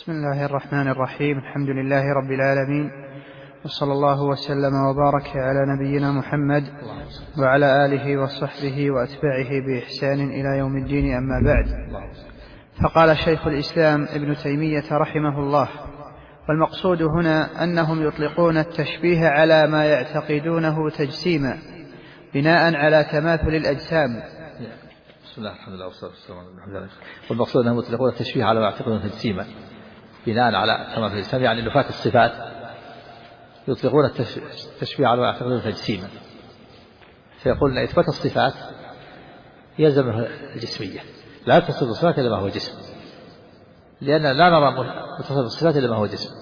بسم الله الرحمن الرحيم. الحمد لله رب العالمين، وصلى الله وسلم وبارك على نبينا محمد وعلى آله وصحبه وأتباعه بإحسان إلى يوم الدين. أما بعد، فقال شيخ الإسلام ابن تيمية رحمه الله: والمقصود هنا أنهم يطلقون التشبيه على ما يعتقدونه تجسيما بناء على تماثل الأجسام. بسم الله الحمد لله والصلاة والسلام على رسول الله. والمقصود أنهم يطلقون التشبيه على ما يعتقدونه تجسيما بناء على تماثل الأجسام، يعني نفاة الصفات يطلقون التشبيه على ما يعتقدونه تجسيما، فيقول أن إثبات الصفات يلزم الجسمية، لا تصف الصفات إلا ما هو جسم، لأن لا نرى متصف الصفات إلا ما هو جسم،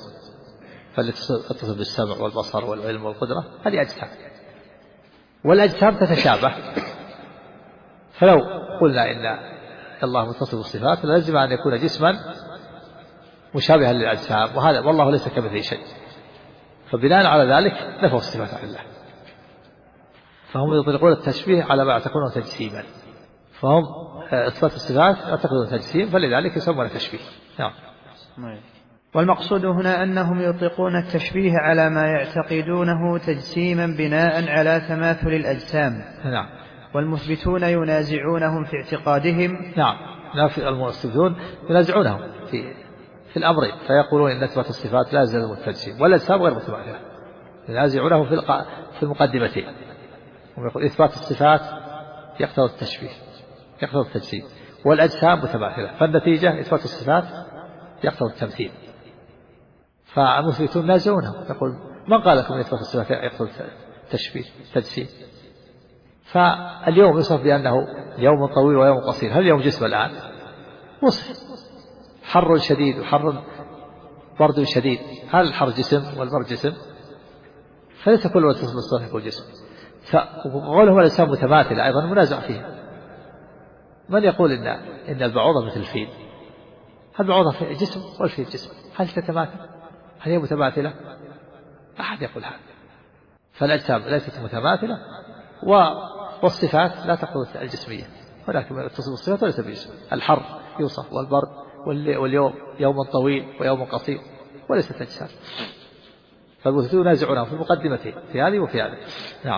فلتصف بالسمع والبصر والعلم والقدرة هذه أجسام، والأجسام تتشابه. فلو قلنا إن الله متصف بالصفات لازم أن يكون جسما مشابها للأجسام، وهذا والله ليس كمثله شيء، فبناء على ذلك نفوا الصفات عن الله، فهم يطلقون التشبيه على ما يعتقدونه تجسيما، فهم إثبات الصفات يعتقدون تجسيم، فلذلك يسمون تشبيه. نعم. والمقصود هنا أنهم يطلقون التشبيه على ما يعتقدونه تجسيما بناء على تماثل الأجسام. نعم. والمثبتون ينازعونهم في اعتقادهم. نعم، المثبتون ينازعونهم في الأمر، فيقولون إن إثبات الصفات لا يلزم التجسيم والأجسام غير متماثلة، ينازعونه في المقدمتين. ويقول إثبات الصفات يقتضي التشبيه يقتضي التجسيم، والأجسام متماثلة، فالنتيجة إثبات الصفات يقتضي التمثيل. فالمثبتون ينازعونهم، يقول من قال لكم إن إثبات الصفات يقتضي التشبيه تجسيم؟ فاليوم يوصف بأنه يوم طويل ويوم قصير، هل اليوم جسم الآن؟ وصف حر شديد وحر برد شديد، هل الحر جسم والبرد جسم؟ فليس كل ما تصف بالصفات يكون جسم. فقولهم الأجسام متماثلة أيضا منازع فيها. من يقول إن البعوضة مثل الفيل؟ هل البعوضة في جسم والفيل جسم؟ هل تتماثل؟ هل هي متماثلة؟ أحد يقول هذا. فالأجسام ليست متماثلة، والصفات لا تقتضي الجسمية، ولكن تصف الصفات وليس بجسم. الحر يوصف والبرد واليوم يوم طويل ويوم قصير، وليست أجسام. فالمثبتون ينازعونهم في المقدمتين، في هذه وفي هذه. نعم.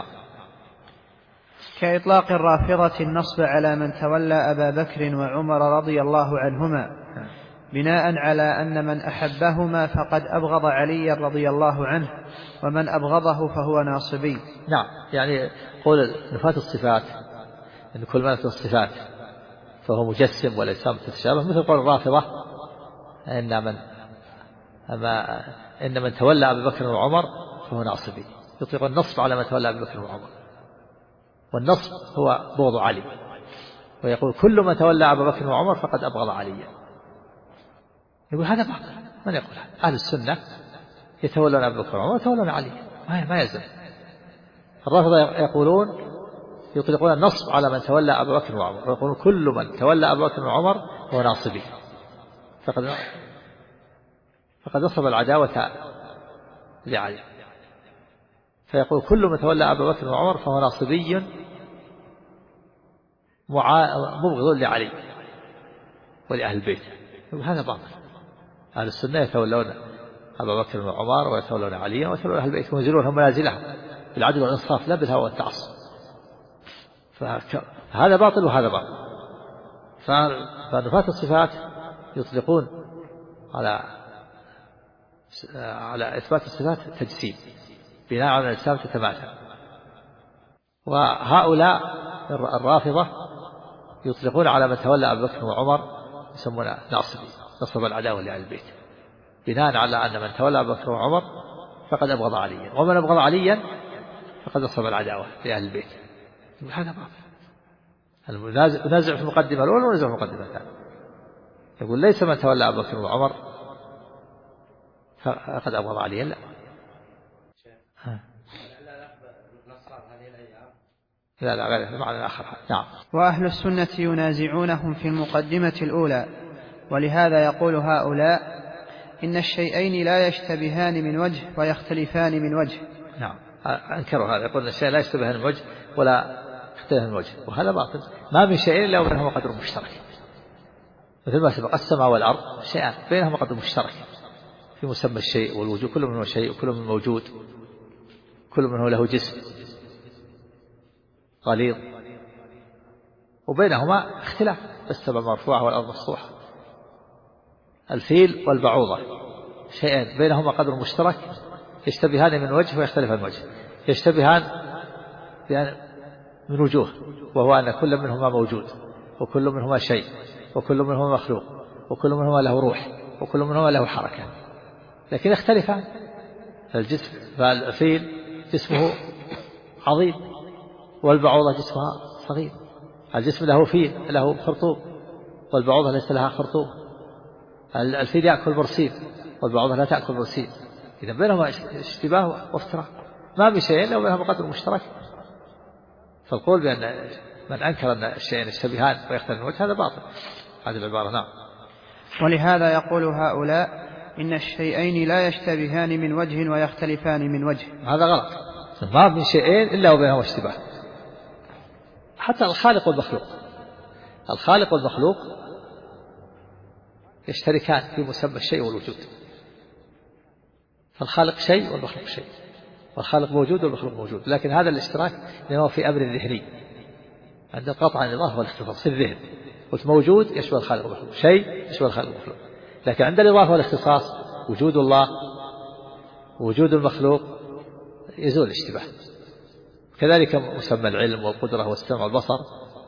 كإطلاق الرافضة النصب على من تولى أبا بكر وعمر رضي الله عنهما بناء على أن من أحبهما فقد أبغض علي رضي الله عنه، ومن أبغضه فهو ناصبي. نعم، يعني قول نفاة الصفات إن كل ما نفى الصفات فهو مجسم والأجسام تتشابه، مثل قول الرافضة إن من تولى أبا بكر وعمر فهو ناصبي، يطلق النصب على من تولى أبا بكر وعمر، والنصب هو بغض علي، ويقول كل من تولى أبا بكر وعمر فقد أبغض عليا. يقول هذا باطل، من يقول هذا؟ أهل السنة يتولون أبا بكر وعمر ويتولون علي، ما يلزم. الرافضة يقولون يطلقون النصب على من تولى أبا بكر وعمر، ويقولون كل من تولى أبا بكر وعمر هو ناصبي، فقد نصب العداوة لعلي، فيقول كل من تولى أبا بكر وعمر فهو ناصبي مبغض لعلي ولأهل البيت. هذا باطل. أهل السنة يتولون أبا بكر وعمر ويتولون علي ويتولون أهل البيت وينزلونهم منازلهم بالعدل والإنصاف لا بالهوى والتعصب. فهذا باطل وهذا باطل. فنفاة الصفات يطلقون على إثبات الصفات تجسيم بناء على الأجسام تتماثل، وهؤلاء الرافضة يطلقون على من تولى أبا بكر وعمر يسمون ناصبي، نصب العداوة لأهل البيت بناء على أن من تولى أبا بكر وعمر فقد أبغض عليا، ومن أبغض عليا فقد نصب العداوة لأهل البيت. هذا باطل. نازع في المقدمة الأولى ونازع في المقدمة الثانية. يقول ليس من تولى أبا بكر وعمر فقد أبغض عليا، لا. لا غير معنى آخر. نعم. وأهل السنة ينازعونهم في المقدمة الأولى، ولهذا يقول هؤلاء إن الشيئين لا يشتبهان من وجه ويختلفان من وجه. نعم، أنكروا هذا، يقول الشيء لا يشتبهان من وجه ولا يختلفان من وجه، وهذا باطل. ما من شيء إلا وبينهما قدر مشترك، مثل ما سبق السماء والأرض شيئان بينهما قدر مشترك في مسمى الشيء والوجود، كل منه شيء وكل منه موجود، كل منه له جسم غليظ، وبينهما اختلاف، السماء مرفوعة والأرض مسطوحة. الفيل والبعوضة شيئان بينهما قدر مشترك يشتبهان من وجه ويختلفان من وجه، يشتبهان يعني من وجوه، وهو أن كل منهما موجود وكل منهما شيء وكل منهما مخلوق وكل منهما له روح وكل منهما له حركة، لكن يختلفان. الجسم فالفيل جسمه عظيم والبعوضة جسمها صغير، الجسم له فيل له خرطوم والبعوضة ليس لها خرطوم، الفيل يأكل برسيم والبعوضة لا تأكل برسيم، إذا بينهما اشتباه وافتراق، ما بشيء لو بينهما قدر مشترك. فالقول بأن من أنكر أن الشيئين يشتبهان ويختلف من وجه هذا باطل، هذه العبارة. نعم. ولهذا يقول هؤلاء إن الشيئين لا يشتبهان من وجه ويختلفان من وجه، هذا غلط، ما من شيئين إلا وبينهما اشتباه. حتى الخالق والمخلوق، الخالق والمخلوق يشتركان في مسمى الشيء والوجود، فالخالق شيء والمخلوق شيء، والخالق موجود والمخلوق موجود، لكن هذا الاشتراك هو في أمر ذهني، عند القطع عن الإضافة والاختصاص في الذهن، قلت موجود يشبه الخالق والمخلوق، شيء يشبه الخالق والمخلوق، لكن عند الإضافة والاختصاص وجود الله ووجود المخلوق يزول الاشتباه. كذلك مسمى العلم والقدرة والسمع والبصر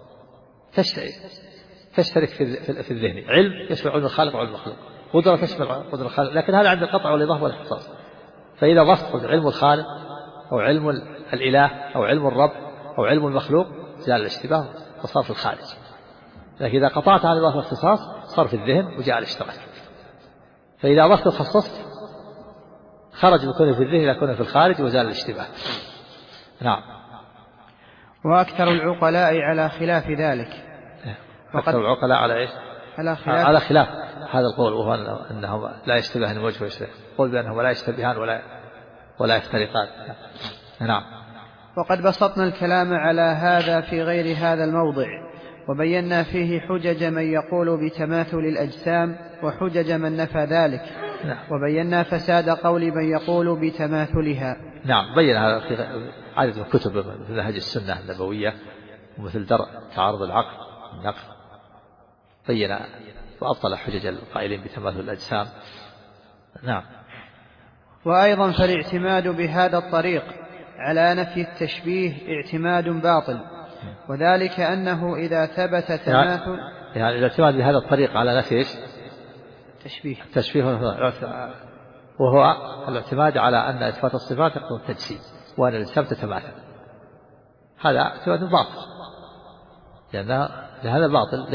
تشترك في الذهن، علم يشمل علم الخالق وعلم المخلوق، قدرة تشمل قدرة الخالق، لكن هذا عند القطع والإضافة والاختصاص. فإذا ضفت علم الخالق أو علم الإله أو علم الرب أو علم المخلوق زال الاشتباه وصار في الخارج، لكن إذا قطعت عن الإضافة والاختصاص صار في الذهن وجاء الاشتراك. فإذا ضفت وخصصت خرج بكونه في الذهن إلى كونه في الخارج وزال الاشتباه. نعم. وأكثر العقلاء على خلاف ذلك. أكثر العقلاء على إيش؟ على خلاف هذا القول، وهو أنهم لا يشتبهان من وجه ويشتبه، قول بأنهم لا يشتبهان ولا يفترقان. نعم. وقد بسطنا الكلام على هذا في غير هذا الموضع، وبينا فيه حجج من يقول بتماثل الأجسام وحجج من نفى ذلك. نعم. وبينا فساد قول من يقول بتماثلها. نعم، بين هذا في عدد من كتب مثل منهج السنة النبوية ومثل درء تعارض العقل والنقل، بين وأبطل حجج القائلين بتماثل الأجسام. نعم. وأيضا فالاعتماد بهذا الطريق على نفي التشبيه اعتماد باطل، وذلك أنه إذا ثبت تماثل، يعني الاعتماد بهذا الطريق على نفي التشبيه وهو الاعتماد على أن إثبات الصفات يقتضي التجسيم وأن الأجسام تتماثل، هذا اعتماد باطل، لأن هذا باطل.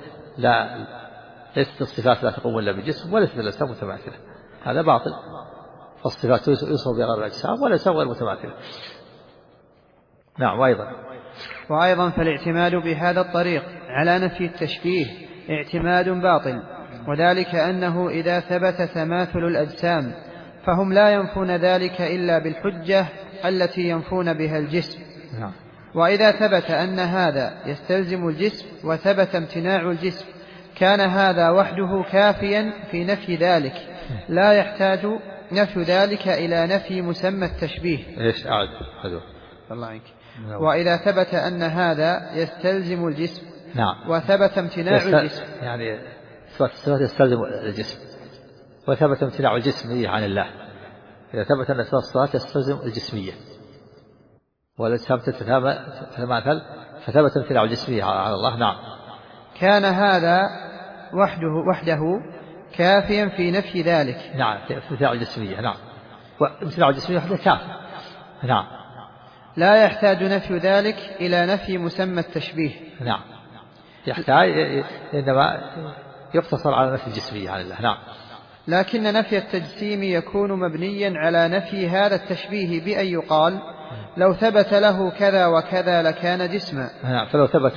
ليست الصفات لا تقوم إلا بجسم، وليست الأجسام متماثلة، هذا باطل. فالصفات يوصف بغير الأجسام والأجسام غير متماثلة. نعم. وأيضا فالاعتماد بهذا الطريق على نفي التشبيه اعتماد باطل، وذلك أنه إذا ثبت تماثل الأجسام فهم لا ينفون ذلك إلا بالحجة التي ينفون بها الجسم. نعم. وإذا ثبت أن هذا يستلزم الجسم وثبت امتناع الجسم كان هذا وحده كافيا في نفي ذلك، لا يحتاج نفي ذلك إلى نفي مسمى التشبيه. إيش أعد الله عنك. وإذا ثبت أن هذا يستلزم الجسم. نعم. وثبت امتناع الجسم، يعني الصفات يستلزم الجسم وثبت امتناع الجسمية عن الله. إذا ثبت أن الصفات يستلزم الجسمية والأجسام تتماثل فثبت امتناع الجسمية على الله. نعم. كان هذا وحده كافيا في نفي ذلك. نعم، امتناع الجسمية. نعم. وامتناع الجسمية وحده كافي. نعم. لا يحتاج نفي ذلك إلى نفي مسمى التشبيه. نعم، يحتاج إنما يقتصر على نفي الجسمية عن الله. نعم. لكن نفي التجسيم يكون مبنيا على نفي هذا التشبيه بأن يقال لو ثبت له كذا وكذا لكان جسما. نعم. فلو ثبت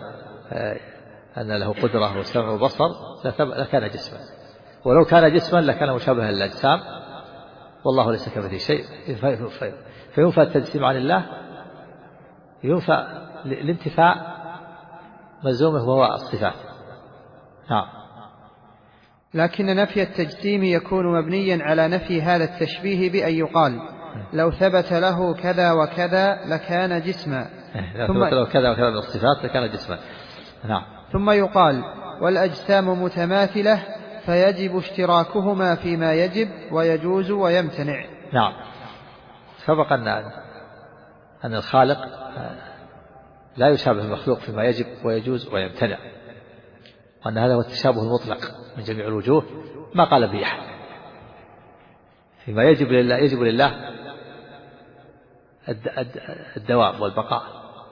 أن له قدرة وسمع وبصر لكان جسما، ولو كان جسما لكان مشابها للأجسام، والله ليس كمثله شيء. فينفى التجسيم عن الله، ينفى الانتفاء ملزومه وهو الصفات. نعم. لكن نفي التجسيم يكون مبنيا على نفي هذا التشبيه بأن يقال لو ثبت له كذا وكذا لكان جسما، لو ثبت له كذا وكذا من الصفات لكان جسما. نعم. ثم يقال والأجسام متماثلة فيجب اشتراكهما فيما يجب ويجوز ويمتنع. نعم. سبق أن الخالق لا يشابه المخلوق فيما يجب ويجوز ويمتنع، وأن هذا هو التشابه المطلق من جميع الوجوه ما قال به أحد. فيما يجب لله الدوام والبقاء،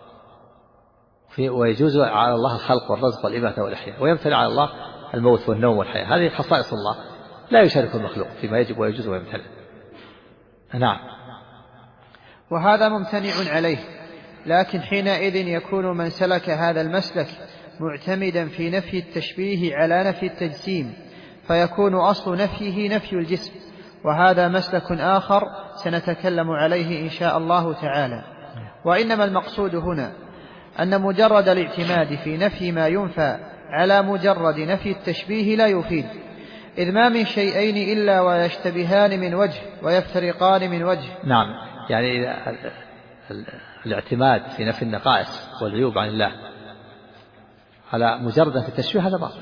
ويجوز على الله الخلق والرزق والإماتة والإحياء، ويمتنع على الله الموت والنوم والحياة. هذه خصائص الله لا يشارك المخلوق فيما يجب ويجوز ويمتنع. نعم. وهذا ممتنع عليه، لكن حينئذ يكون من سلك هذا المسلك معتمدا في نفي التشبيه على نفي التجسيم، فيكون أصل نفيه نفي الجسم، وهذا مسلك آخر سنتكلم عليه إن شاء الله تعالى. وإنما المقصود هنا أن مجرد الاعتماد في نفي ما ينفى على مجرد نفي التشبيه لا يفيد، إذ ما من شيئين إلا ويشتبهان من وجه ويفترقان من وجه. نعم. يعني الاعتماد في نفي النقائص والعيوب عن الله على مجرد في التشبيه هذا باطل،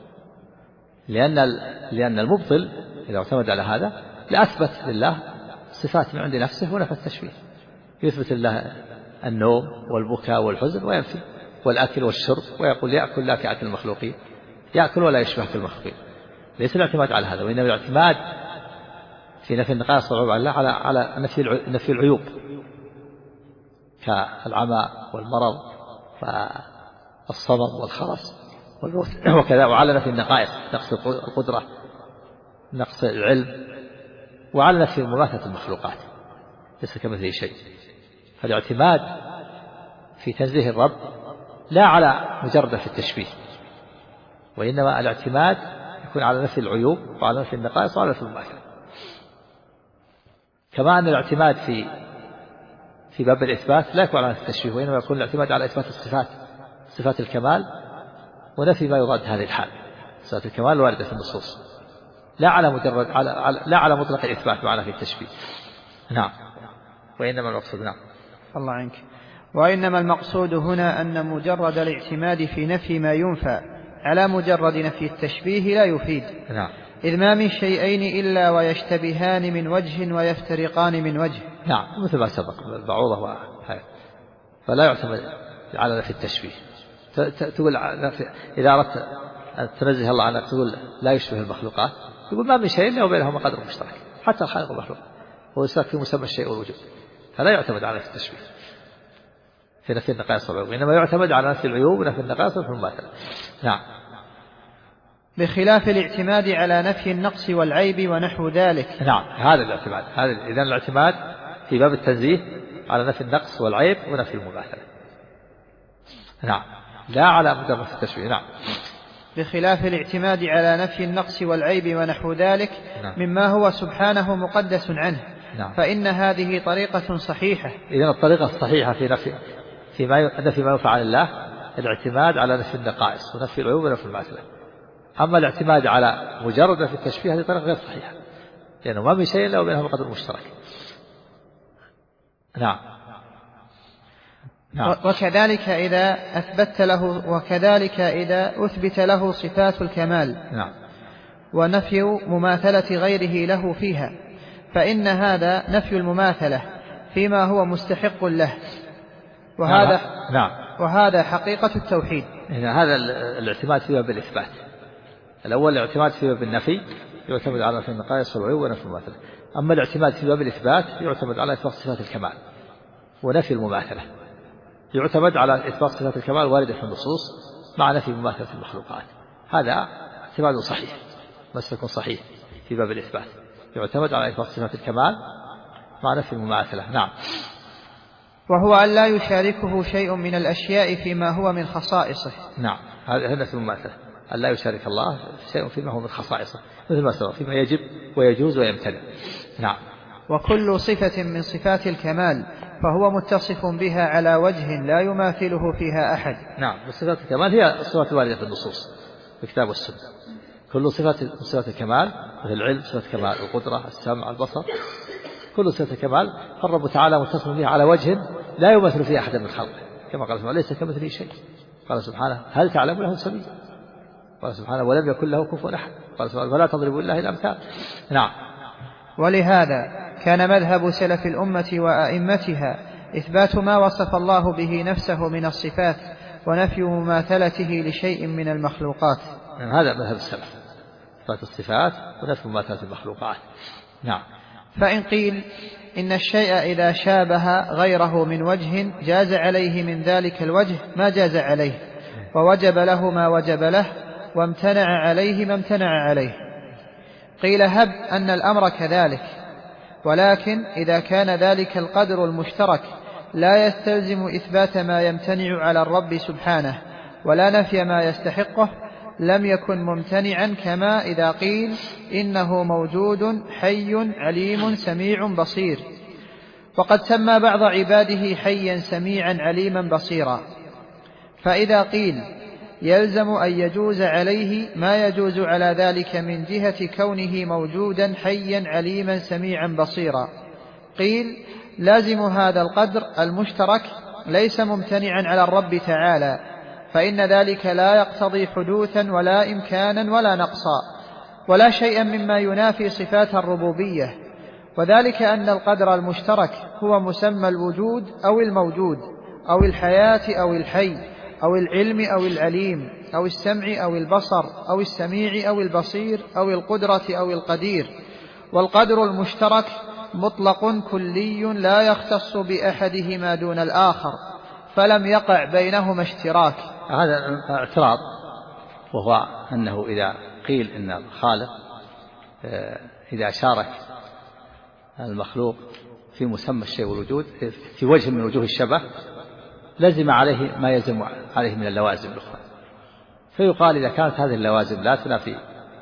لأن المبطل إذا اعتمد على هذا لأثبت لله صفات من عند نفسه ونفى التشبيه. يثبت لله النوم والبكاء والحزن وينفي والأكل والشرب، ويقول يأكل لا كأكل المخلوقين، يأكل ولا يشبه كالمخلوقين. ليس الاعتماد على هذا، وإنما الاعتماد في نفي النقائص والعيوب على الله على نفي العيوب كالعمى والمرض والصمم والخرس والموت وكذا، وعلى نفي النقائص نقص القدرة نقص العلم، وعلى نفي مماثلة المخلوقات ليس كمثله شيء. فالاعتماد في تنزيه الرب لا على مجرد في التشبيه، وإنما الاعتماد يكون على نفي العيوب وعلى نفي النقائص وعلى نفي المماثلة. كما أن الاعتماد في باب الإثبات لا يكون على التشبيه، وإنما يكون الاعتماد على إثبات صفات الكمال ونفي ما يراد هذه الحال، صفات الكمال الواردة في النصوص، لا على مطلق الإثبات معنا في التشبيه. نعم. وإنما المقصود. نعم. الله عنك. وإنما المقصود هنا أن مجرد الاعتماد في نفي ما ينفى على مجرد نفي التشبيه لا يفيد. نعم. إذ ما من شيئين إلا ويشتبهان من وجه ويفترقان من وجه. نعم. مثل ما سبق البعوضة وهذا، فلا يعتمد على نفي التشبيه. تقول إذا أردت أن تنزه الله عنك تقول لا يشبه المخلوقات، يقول ما من شيء إلا وبينهما قدر مشترك، حتى الخالق والمخلوق هو يشترك في مسمى الشيء والوجود، فلا يعتمد على نفي التشبيه في نفي النقائص والعيوب، إنما يعتمد على نفي العيوب ونفي النقائص ونفي المماثلة. نعم. بخلاف الاعتماد على نفي النقص والعيب ونحو ذلك. نعم. هذا الاعتماد، إذن الاعتماد في باب التنزيه على نفي النقص والعيب ونفي المماثلة. نعم. لا على مجرد التشبيه. نعم. بخلاف الاعتماد على نفي النقص والعيب ونحو ذلك. نعم. مما هو سبحانه مقدس عنه. نعم. فإن هذه طريقة صحيحة. إذن الطريقة الصحيحة في نفي ما ينفع عن الله الاعتماد على نفي النقائص ونفي العيوب ونفي المماثلة. أما الاعتماد على مجرد في التشبيه هذه طريقة غير صحيحة، لأنه ما من شيء إلا وبينهما قدر مشترك. نعم. نعم. وكذلك إذا أثبت له صفات الكمال. نعم. ونفي مماثلة غيره له فيها، فإن هذا نفي المماثلة فيما هو مستحق له، وهذا نعم. وهذا حقيقة التوحيد. هذا الاعتماد في باب الإثبات. الأول الاعتماد في باب النفي يعتمد على نفي النقائص والعيوب ونفي المماثلة. أما الاعتماد في باب الإثبات يعتمد على إثبات صفات الكمال ونفي المماثلة، يعتمد على إثبات صفات الكمال واردة في النصوص مع نفي مماثلة المخلوقات. هذا اعتماد صحيح، مسلك صحيح في باب الإثبات، يعتمد على إثبات صفات الكمال مع نفي المماثلة. نعم. وهو أن لا يشاركه شيء من الأشياء فيما هو من خصائصه. نعم. هذا نفي المماثلة، أن لا يشارك الله شيء فيما هو من خصائصه، مثل ما سبق فيما يجب ويجوز ويمتنع. نعم. وكل صفة من صفات الكمال فهو متصف بها على وجه لا يماثله فيها أحد. نعم. وصفات الكمال هي الصفات الواردة في النصوص في الكتاب والسنة، كل صفات الكمال، مثل العلم صفة كمال، القدرة، السمع، البصر، كل صفة كمال. فالرب تعالى متصف به على وجه لا يمثل فيه أحد من خلقه، كما قال سبحانه: ليس كمثله شيء. قال سبحانه: هل تعلم له سبيل؟ قال سبحانه: ولم يكن له كفوا أحد. قال سبحانه: فلا تضربوا لله الأمثال. نعم. ولهذا كان مذهب سلف الأمة وأئمتها إثبات ما وصف الله به نفسه من الصفات، ونفي مماثلته لشيء من المخلوقات. هذا مذهب السلف، إثبات الصفات ونفي مماثلة المخلوقات. نعم. فإن قيل إن الشيء إذا شابه غيره من وجه جاز عليه من ذلك الوجه ما جاز عليه، ووجب له ما وجب له، وامتنع عليه ما امتنع عليه، قيل هب أن الأمر كذلك. ولكن إذا كان ذلك القدر المشترك لا يستلزم إثبات ما يمتنع على الرب سبحانه ولا نفي ما يستحقه، لم يكن ممتنعا، كما إذا قيل إنه موجود حي عليم سميع بصير. وقد سمى بعض عباده حيا سميعا عليما بصيرا. فإذا قيل يلزم أن يجوز عليه ما يجوز على ذلك من جهة كونه موجودا حيا عليما سميعا بصيرا، قيل لازم هذا القدر المشترك ليس ممتنعا على الرب تعالى، فإن ذلك لا يقتضي حدوثا ولا إمكانا ولا نقصا ولا شيئا مما ينافي صفات الربوبية، وذلك أن القدر المشترك هو مسمى الوجود أو الموجود أو الحياة أو الحي أو العلم أو العليم أو السمع أو البصر أو السميع أو البصير أو القدرة أو القدير. والقدر المشترك مطلق كلي لا يختص بأحدهما دون الآخر، فلم يقع بينهما اشتراك. هذا اعتراض، وهو أنه إذا قيل إن الخالق إذا شارك المخلوق في مسمى الشيء والوجود في وجه من وجوه الشبه لزم عليه ما يلزم عليه من اللوازم الأخرى، فيقال إذا كانت هذه اللوازم لا تنافي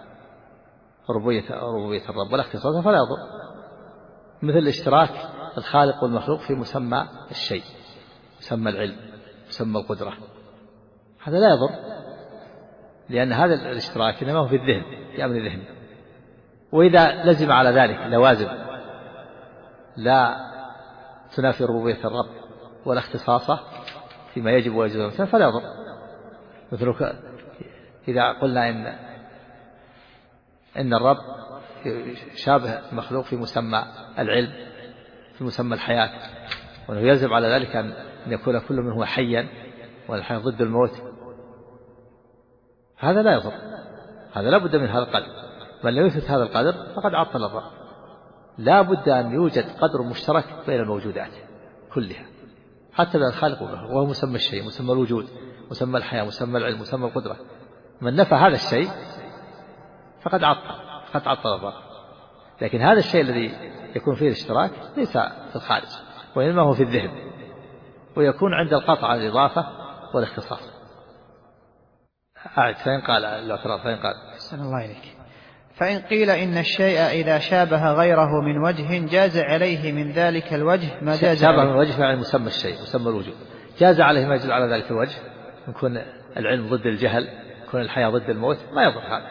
ربوبية الرب ولا اختصاصه فلا يضر، مثل اشتراك الخالق والمخلوق في مسمى الشيء، مسمى العلم، مسمى القدرة، هذا لا يضر، لأن هذا الاشتراك إنما هو في الذهن، في أمر الذهن. وإذا لزم على ذلك لوازم لا تنافي ربوبية الرب ولا اختصاصه فيما يجب ويجب فلا يضر، مثل إذا قلنا إن الرب شابه المخلوق في مسمى العلم، في مسمى الحياة، وأنه يلزم على ذلك أن يكون كل منه حيا والحياة ضد الموت، هذا لا يضر، هذا لا بد من هذا القدر. من لم يثبت هذا القدر فقد عطل الرب. لا بد أن يوجد قدر مشترك بين الموجودات كلها، حتى بين الخالق والمخلوق، وهو مسمى الشيء، مسمى الوجود، مسمى الحياة، مسمى العلم، مسمى القدرة. من نفى هذا الشيء فقد عطل الرب. لكن هذا الشيء الذي يكون فيه الاشتراك ليس في الخارج، وإنما هو في الذهن، ويكون عند القطع عن الإضافة والاختصاص. فإن قال الاعتراض، فإن قال أحسن الله إليك، فإن قيل إن الشيء إذا شابه غيره من وجه جاز عليه من ذلك الوجه ما جاز شابه عليه. من وجه يعني مسمى الشيء، مسمى الوجود، جاز عليه ما يجوز على ذلك الوجه، يكون العلم ضد الجهل، يكون الحياة ضد الموت، ما يضر هذا،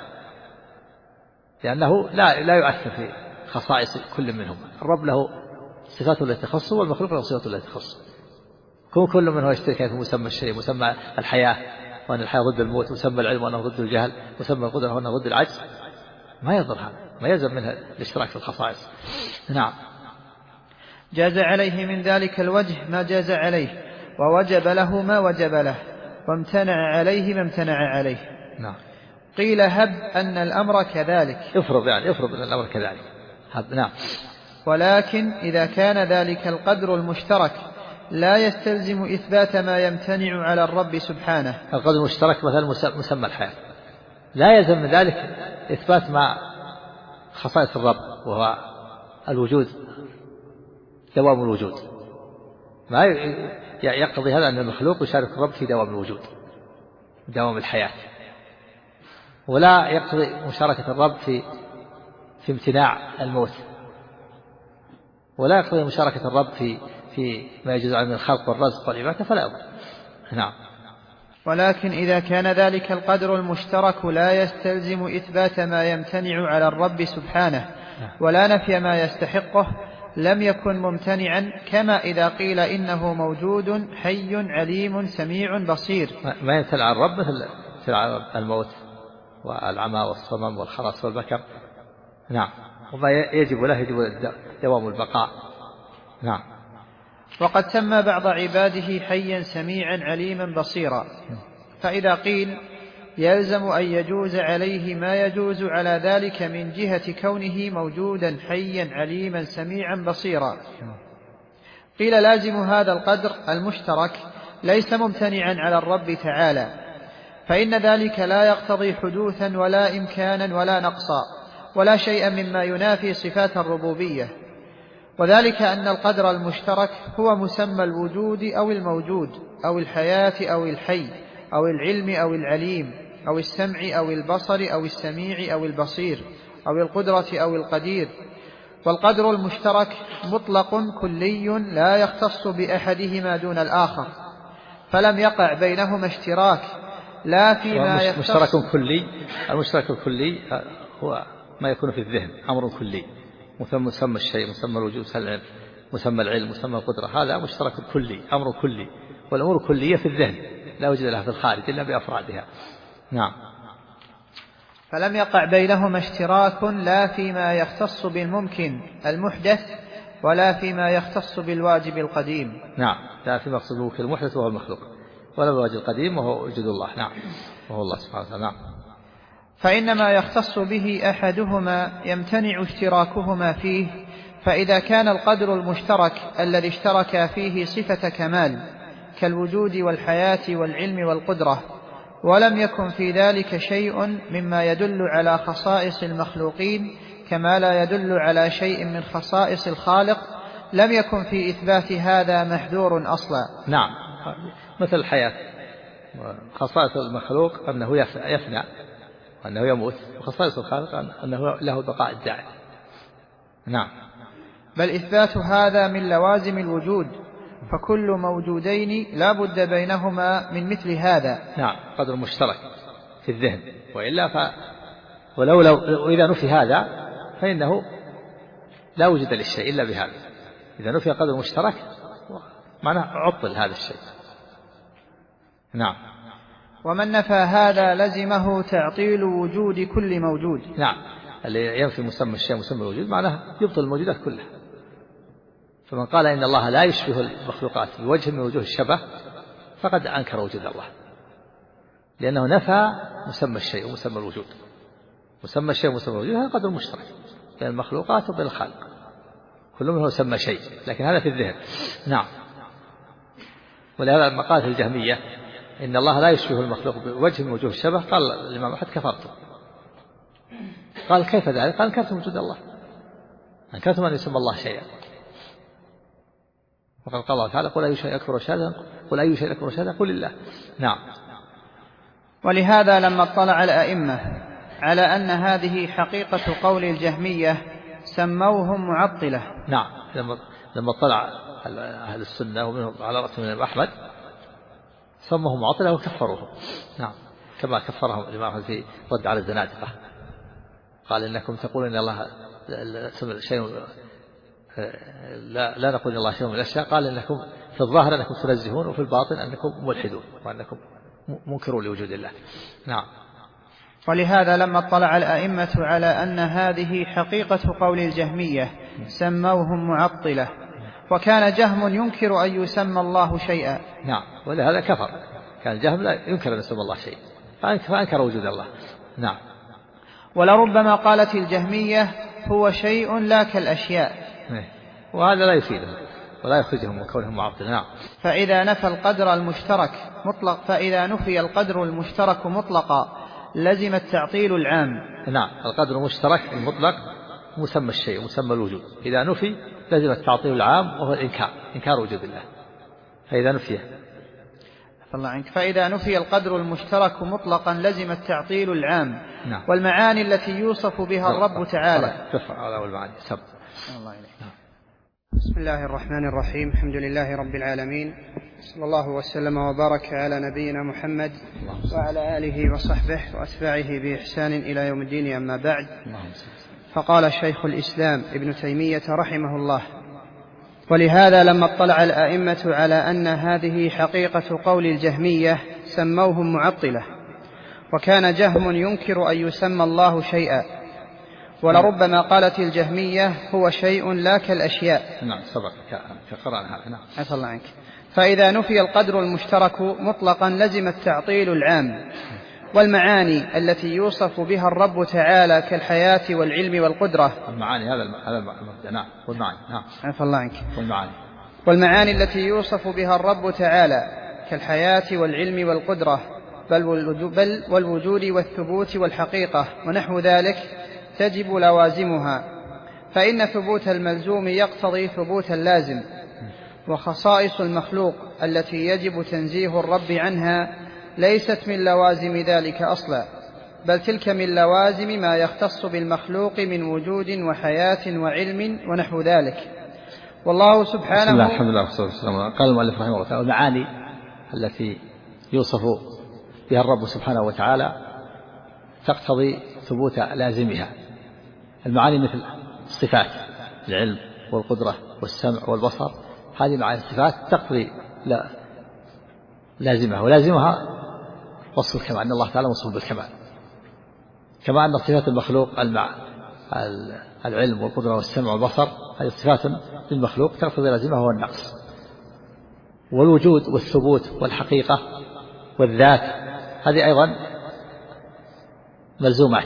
لأنه لا يؤثر في خصائص كل منهم. الرب له صفاته التي تخصه، والمخلوق له صفاته التي تخصه. كل منه يشترك في مسمى الشيء، مسمى الحياة وأن الحياة ضد الموت، مسمى العلم وأنه ضد الجهل، مسمى القدرة وأنه ضد العجز، ما يضر هذا، ما يلزم منها الاشتراك في الخصائص. نعم. جاز عليه من ذلك الوجه ما جاز عليه، ووجب له ما وجب له، وامتنع عليه ما امتنع عليه. نعم. قيل هب أن الأمر كذلك، افرض أن الأمر كذلك. نعم. ولكن إذا كان ذلك القدر المشترك لا يستلزم إثبات ما يمتنع على الرب سبحانه. القدر المشترك مثلا مسمى الحياة، لا يلزم من ذلك إثبات ما خصائص الرب، وهو الوجود، دوام الوجود. ما يقتضي هذا أن المخلوق يشارك الرب في دوام الوجود، دوام الحياة، ولا يقتضي مشاركة الرب في امتناع الموت، ولا يقتضي مشاركة الرب في ما يجوز عليه من الخلق والرزق والعبادة، فلا يضر. نعم. ولكن إذا كان ذلك القدر المشترك لا يستلزم إثبات ما يمتنع على الرب سبحانه ولا نفي ما يستحقه لم يكن ممتنعا، كما إذا قيل إنه موجود حي عليم سميع بصير. ما يمتنع على الرب مثل الموت والعمى والصمم والخرس والبكر. نعم. وما يجب له يجب دوام البقاء. نعم. وقد سمى بعض عباده حيا سميعا عليما بصيرا، فإذا قيل يلزم أن يجوز عليه ما يجوز على ذلك من جهة كونه موجودا حيا عليما سميعا بصيرا، قيل لازم هذا القدر المشترك ليس ممتنعا على الرب تعالى، فإن ذلك لا يقتضي حدوثا ولا إمكانا ولا نقصا ولا شيئا مما ينافي صفات الربوبية، وذلك أن القدر المشترك هو مسمى الوجود أو الموجود أو الحياة أو الحي أو العلم أو العليم أو السمع أو البصر أو السميع أو البصير أو القدرة أو القدير. والقدر المشترك مطلق كلي لا يختص بأحدهما دون الآخر، فلم يقع بينهما اشتراك لا فيما يختص. مشترك كلي، المشترك الكلي هو ما يكون في الذهن، أمر كلي، مسمى الشيء، مسمى الوجود، مسمى العلم، مسمى القدرة، هذا مشترك كلي، أمر كلي، والأمور كلية في الذهن لا وجد لها في الخارج إلا بأفرادها. نعم. فلم يقع بينهما اشتراك لا فيما يختص بالممكن المحدث ولا فيما يختص بالواجب القديم. نعم. لا فيما يختص بالممكن المحدث وهو المخلوق، ولا بالواجب القديم وهو وجود الله. نعم. وهو الله سبحانه وتعالى. نعم. فإن ما يختص به أحدهما يمتنع اشتراكهما فيه، فإذا كان القدر المشترك الذي اشترك فيه صفة كمال كالوجود والحياة والعلم والقدرة، ولم يكن في ذلك شيء مما يدل على خصائص المخلوقين كما لا يدل على شيء من خصائص الخالق، لم يكن في إثبات هذا محذور أصلا. نعم. مثل الحياة، خصائص المخلوق أنه يفنى وأنه يموت، وخصائص الخالق أنه له بقاء الدائم. نعم. بل إثبات هذا من لوازم الوجود، فكل موجودين لا بد بينهما من مثل هذا. نعم. قدر مشترك في الذهن، وإلا وإذا نفي هذا فإنه لا وجود للشيء إلا بهذا. إذا نفي قدر مشترك معناه عطل هذا الشيء. نعم. ومن نفى هذا لزمه تعطيل وجود كل موجود. نعم. اللي ينفي مسمى الشيء مسمى الوجود معناه يبطل الموجودات كلها. فمن قال إن الله لا يشبه المخلوقات بوجه من وجوه الشبه فقد أنكر وجود الله، لأنه نفى مسمى الشيء ومسمى الوجود. مسمى الشيء ومسمى الوجود هذا قدر مشترك بين المخلوقات وبين الخالق، كل منه يسمى شيء، لكن هذا في الذهن. نعم. ولهذا مقالة الجهمية إن الله لا يشبه المخلوق بوجه من وجوه الشبه، قال الإمام أحمد كفرتم. قال كيف ذلك؟ قال أنكرتم وجود الله، أنكرتم أن يسمى الله شيئا. وقال الله تعالى قل أي شيء أكبر شهادة، قل أي شيء أكبر شهادة، قل الله. نعم. ولهذا لما اطلع الأئمة على أن هذه حقيقة قول الجهمية سموهم معطلة. نعم. لما اطلع أهل السنة ومنهم على رأس من أحمد سموهم معطلة وكفروهم. نعم. كما كفرهم الإمام في رد على الزنادقة، قال إنكم تقولون إن الله شيء، لا نقول إن الله شيء من الأشياء، قال إنكم في الظاهر أنكم تنزهون وفي الباطن أنكم ملحدون وأنكم منكرون لوجود الله. نعم. ولهذا لما اطلع الأئمة على أن هذه حقيقة قول الجهمية سموهم معطلة، وكان جهم ينكر أن يسمى الله شيئا. نعم. ولهذا كفر، كان الجهم لا ينكر أن يسمى الله شيء فأنكر وجود الله. نعم. ولربما قالت الجهمية هو شيء لا كالأشياء، وهذا لا يفيدهم ولا يخرجهم من كونهم معطلين. نعم. فإذا نفي القدر المشترك مطلقا لزم التعطيل العام. نعم. القدر المشترك المطلق مسمى الشيء مسمى الوجود، إذا نفي لزم التعطيل العام وهو إنكار وجود الله. فإذا نفي القدر المشترك مطلقا لزم التعطيل العام. نعم. والمعاني التي يوصف بها الرب تعالى. كفر على المعاني. الله إليك. بسم الله الرحمن الرحيم. الحمد لله رب العالمين، صلى الله وسلم وبارك على نبينا محمد وعلى آله وصحبه وأتباعه بإحسان إلى يوم الدين. أما بعد، فقال شيخ الإسلام ابن تيمية رحمه الله: ولهذا لما اطلع الأئمة على أن هذه حقيقة قول الجهمية سموهم معطلة، وكان جهم ينكر أن يسمى الله شيئا، ولربما قالت الجهمية هو شيء لا كالأشياء. نعم، سبق كقرأنا هذا. نعم. عفى الله عنك. فإذا نفي القدر المشترك مطلقا لزم التعطيل العام، والمعاني التي يوصف بها الرب تعالى كالحياة والعلم والقدرة. المعاني هذا نعم، والمعاني. نعم. عفى الله عنك. والمعاني التي يوصف بها الرب تعالى كالحياة والعلم والقدرة، بل والوجود والثبوت والحقيقة ونحو ذلك تجب لوازمها، فإن ثبوت الملزوم يقتضي ثبوت اللازم. وخصائص المخلوق التي يجب تنزيه الرب عنها ليست من لوازم ذلك أصلا، بل تلك من لوازم ما يختص بالمخلوق من وجود وحياة وعلم ونحو ذلك. والله سبحانه. بسم الله، الحمد لله والصلاة والسلام. قال المؤلف رحمه الله تعالى: المعاني التي يوصف بها الرب سبحانه وتعالى تقتضي ثبوت لازمها. المعاني مثل الصفات، العلم والقدرة والسمع والبصر، هذه معاني الصفات تقتضي لازمها، ولازمها وصف الكمال، أن الله تعالى وصف بالكمال. كما أن صفات المخلوق العلم والقدرة والسمع والبصر هذه صفات للمخلوق تقتضي لازمها هو النقص. والوجود والثبوت والحقيقة والذات هذه أيضا ملزومات،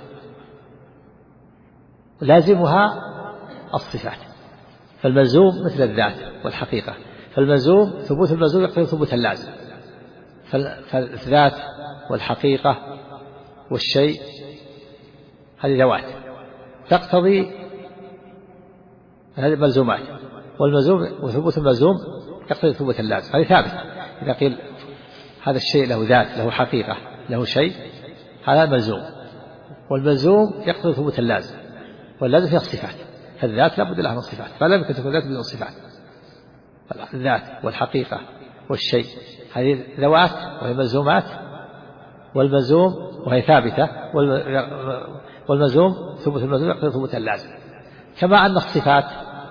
لازمها الصفات. فالملزوم مثل الذات والحقيقة، فالملزوم ثبوت الملزوم يقتضي ثبوت اللازم. فالذات والحقيقة والشيء هذه ذوات تقتضي هذه ملزومات، والملزوم وثبوت الملزوم يقتضي ثبوت اللازم. هذه ثابت. إذا قيل هذا الشيء له ذات له حقيقة له شيء، هذا ملزوم، والملزوم يقتضي ثبوت اللازم، واللازم فيها الصفات. فالذات لا بد لها من الصفات، فلا يمكن تكون ذات بدون الصفات. الذات والحقيقة والشيء هذه ذوات وهي ملزومات، والملزوم وهي ثابتة، والملزوم ثبوت الملزوم يقتضي ثبوت اللازم. كما أن الصفات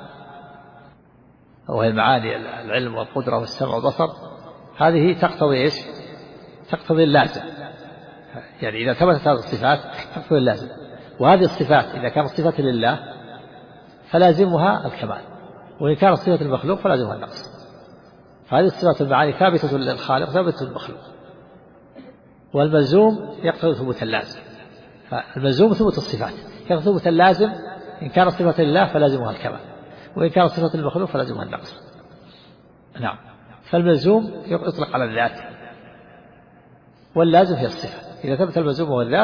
وهي معاني العلم والقدرة والسمع والبصر هذه تقتضي إيش؟ تقتضي اللازم. يعني إذا ثبتت هذه الصفات تقتضي اللازم، وهذه الصفات إذا كانت صفة لله فلازمها الكمال، وإن كانت صفة المخلوق فلازمها النقص. فهذه الصفات المعاني ثابتة للخالق ثابتة للمخلوق، والملزوم يقتضي ثبوت اللازم. فالملزوم ثبوت الصفات، كان ثبوت اللازم إن كانت صفة لله فلازمها الكمال، وإن كانت صفة المخلوق فلازمها النقص. نعم. فالملزوم يطلق على الذات، واللازم هي الصفة. إذا ثبت الملزوم وهو الذات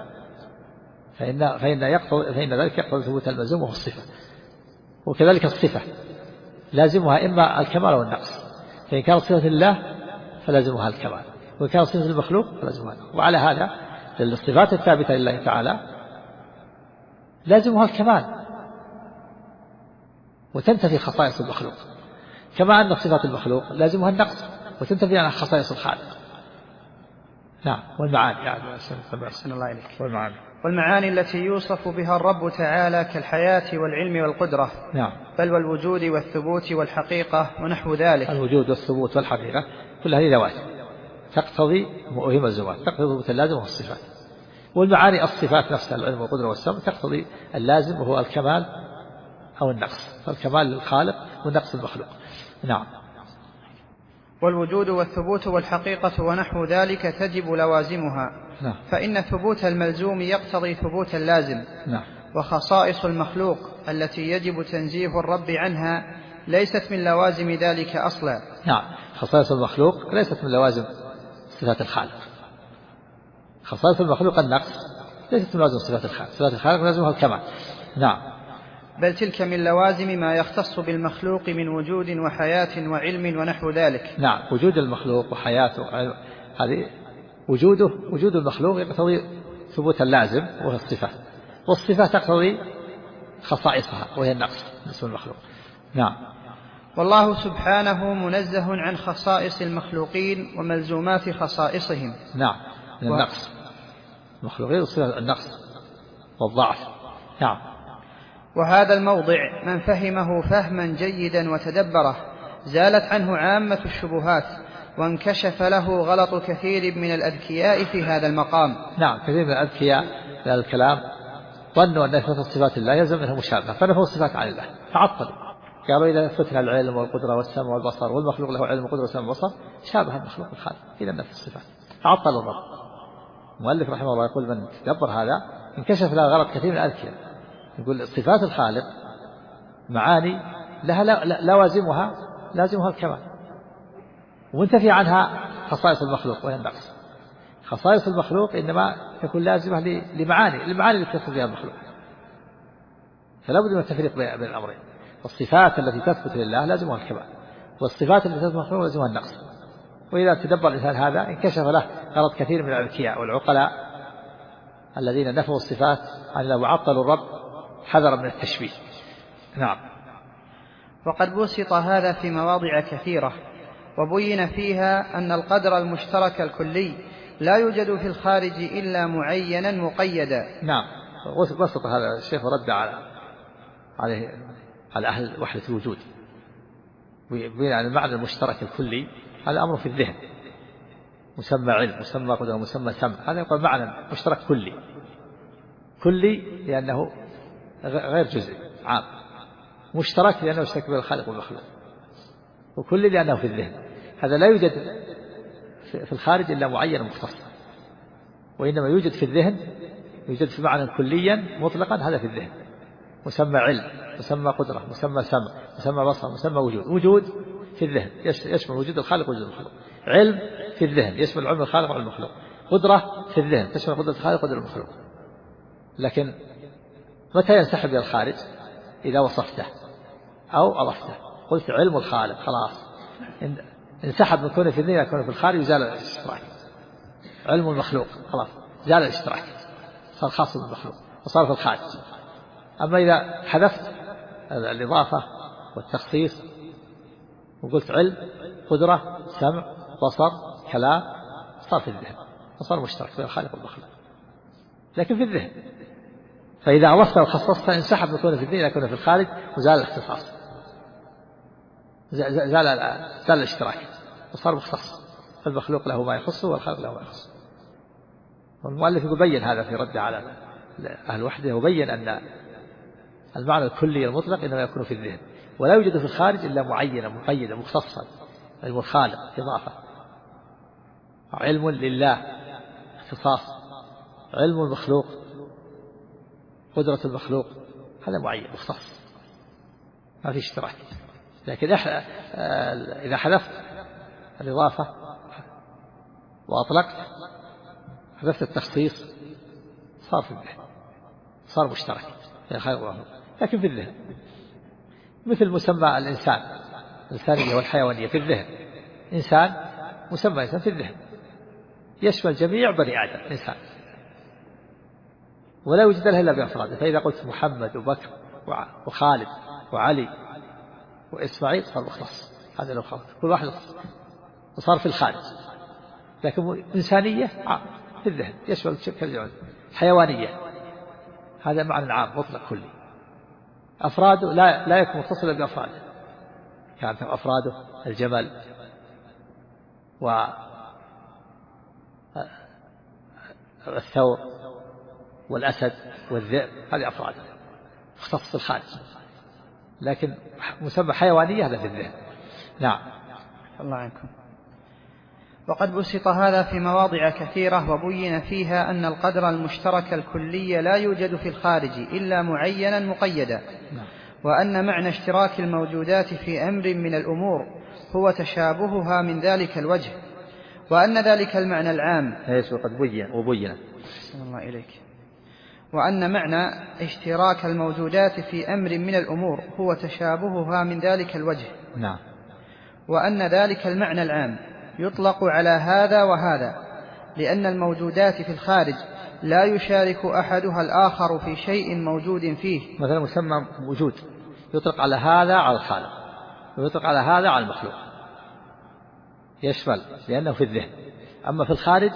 فإن ذلك يقتضي ثبوت الملزوم وهو الصفة. وكذلك الصفة لازمها إما الكمال أو النقص، فإن كانت صفة لله فلازمها الكمال، وإن كانت صفة المخلوق فلازمها النقص. وعلى هذا الصفات الثابتة لله تعالى لازمها الكمال وتنتفي خصائص المخلوق، كما أن صفات المخلوق لازمها النقص وتنتفي عن خصائص الخالق. نعم. والمعاني والمعاني التي يوصف بها الرب تعالى كالحياة والعلم والقدرة. نعم. بل والوجود والثبوت والحقيقة ونحو ذلك. الوجود والثبوت والحقيقة كل هذه ذوات تقتضي وهي ملزومات تقتضي ثبوت اللازم وهو الصفات. والمعاني الصفات نفسها العلم والقدرة والسمع تقتضي اللازم وهو الكمال أو النقص، فالكمال للخالق والنقص المخلوق. نعم. والوجود والثبوت والحقيقة ونحو ذلك تجب لوازمها. نعم. فإن ثبوت الملزوم يقتضي ثبوت اللازم. نعم. وخصائص المخلوق التي يجب تنزيه الرب عنها ليست من لوازم ذلك أصلا. نعم. خصائص المخلوق ليست من لوازم صفات الخالق. خصائص المخلوق النقص ليست من لوازم صفات الخالق، صفات الخالق لازمها الكمال. نعم. بل تلك من لوازم ما يختص بالمخلوق من وجود وحياة وعلم ونحو ذلك. نعم. وجود المخلوق وحياته هذه وجود المخلوق يقتضي ثبوت اللازم وهو الصفة، والصفة تقتضي خصائصها وهي النقص بالنسبة للمخلوق. نعم. والله سبحانه منزه عن خصائص المخلوقين وملزومات خصائصهم. نعم، من النقص. المخلوقين يصير النقص والضعف. نعم. وهذا الموضع من فهمه فهما جيدا وتدبره زالت عنه عامة الشبهات، وانكشف له غلط كثير من الأذكياء في هذا المقام. نعم، كثير من الأذكياء في الكلام ظنوا أن إثبات صفات الله يلزم منها مشابهة، فنفوا الصفات عن الله، تعطلوا. قالوا إذا أثبتنا العلم والقدرة والسمع والبصر والمخلوق له علم وقدرة وسمع وبصر شابه المخلوق الخالق، إذا نفى الصفات، تعطل الرب. المؤلف رحمه الله يقول من تدبر هذا انكشف له غلط كثير من الأذكياء. يقول صفات الخالق معاني لها لازمها الكمال، ومنتفي عنها خصائص المخلوق وهي النقص. خصائص المخلوق إنما تكون لازمة لمعاني اللي تثبت بها المخلوق، فلا بد من التفريق بين الأمرين. الصفات التي تثبت لله لازمها الكمال، والصفات التي تثبت المخلوق لازمها النقص. وإذا تدبر الإنسان هذا انكشف له غلط كثير من الأذكياء والعقلاء الذين نفوا الصفات عن الله وعطلوا الرب حذرا من التشبيه. نعم. وقد بسط هذا في مواضع كثيرة، وبين فيها أن القدر المشترك الكلي لا يوجد في الخارج إلا معينا مقيدا. نعم، بسط هذا الشيخ ورد على أهل وحدة الوجود، بين عن المعنى المشترك الكلي. هذا أمر في الذهن، مسمى علم، مسمى قدرة، مسمى سمع. هذا يقول معنى مشترك كلي لأنه غير جزئي، عام. مشترك لأنه يشترك بين الخالق والمخلوق، وكلي لأنه في الذهن. هذا لا يوجد في الخارج إلا معين مختص، وإنما يوجد في الذهن، يوجد في معنى كليا مطلقا. هذا في الذهن، مسمى علم، مسمى قدرة، مسمى سمع، مسمى بصر، مسمى وجود في الذهن يشمل وجود الخالق ووجود المخلوق. علم في الذهن يشمل علم الخالق وعلم المخلوق. قدرة في الذهن تشمل قدرة الخالق وقدرة المخلوق. لكن متى ينسحب إلى الخارج؟ إذا وصفته أو أضفته. قلت علم الخالق، خلاص انسحب من كونه في الذهن إلى كونه في الخارج، زال الاشتراك. علم المخلوق خلاص زال الاشتراك، صار خاص بالمخلوق وصار في الخارج. أما إذا حذفت الإضافة والتخصيص وقلت علم، قدرة، سمع، بصر، كلام، صار في الذهن وصار مشترك بين الخالق والمخلوق، لكن في الذهن. فإذا عرفت وخصصته انسحب من كونه في الذهن إلى كونه في الخارج، وزال الاختصاص، زال الاشتراك، وصار مختص. فالمخلوق له ما يخصه والخالق له ما يخصه. والمؤلف يبين هذا في رد على أهل الوحدة، وبين أن المعنى الكلي المطلق إنما يكون في الذهن، ولا يوجد في الخارج إلا معينا مقيدا مختصا. علم الخالق إضافة، علم لله اختصاص، علم المخلوق، قدرة المخلوق، هذا معين مختص ما في اشتراك. لكن إذا حذفت الإضافة وأطلقت، حذفت التخصيص، صار في الذهن، صار مشترك بين الخالق والمخلوق، لكن في الذهن. مثل مسمى الإنسان، الإنسانية والحيوانية في الذهن. إنسان مسمى إنسان في الذهن يشمل جميع بني آدم إنسان، ولا يوجد له إلا بأفراده. فإذا قلت محمد وبكر وخالد وعلي وإسماعيل صار مختص، هذا لو خالد كل واحد وصار في الخارج. لكن إنسانية في الذهن يشمل كل حيوانية، هذا معنى عام مطلق كلي. أفراده لا يكون متصلا بأفراده، كانت أفراده الجمل والثور والأسد والذئب، هذه أفراد مختص في الخارج. لكن مسمى حيوانية هذا في الذهن. نعم. الله عنكم. وقد بسط هذا في مواضع كثيرة، وبين فيها أن القدر المشترك الكلي لا يوجد في الخارج إلا معينا مقيدا. نعم. وأن معنى اشتراك الموجودات في أمر من الأمور هو تشابهها من ذلك الوجه، وأن ذلك المعنى العام. وقد وبين الله إليك. وأن معنى اشتراك الموجودات في أمر من الأمور هو تشابهها من ذلك الوجه. نعم. وأن ذلك المعنى العام يطلق على هذا وهذا، لأن الموجودات في الخارج لا يشارك أحدها الآخر في شيء موجود فيه. مثلا مسمى وجود يطلق على هذا على الخالق، ويطلق على هذا على المخلوق، يشمل لأنه في الذهن. أما في الخارج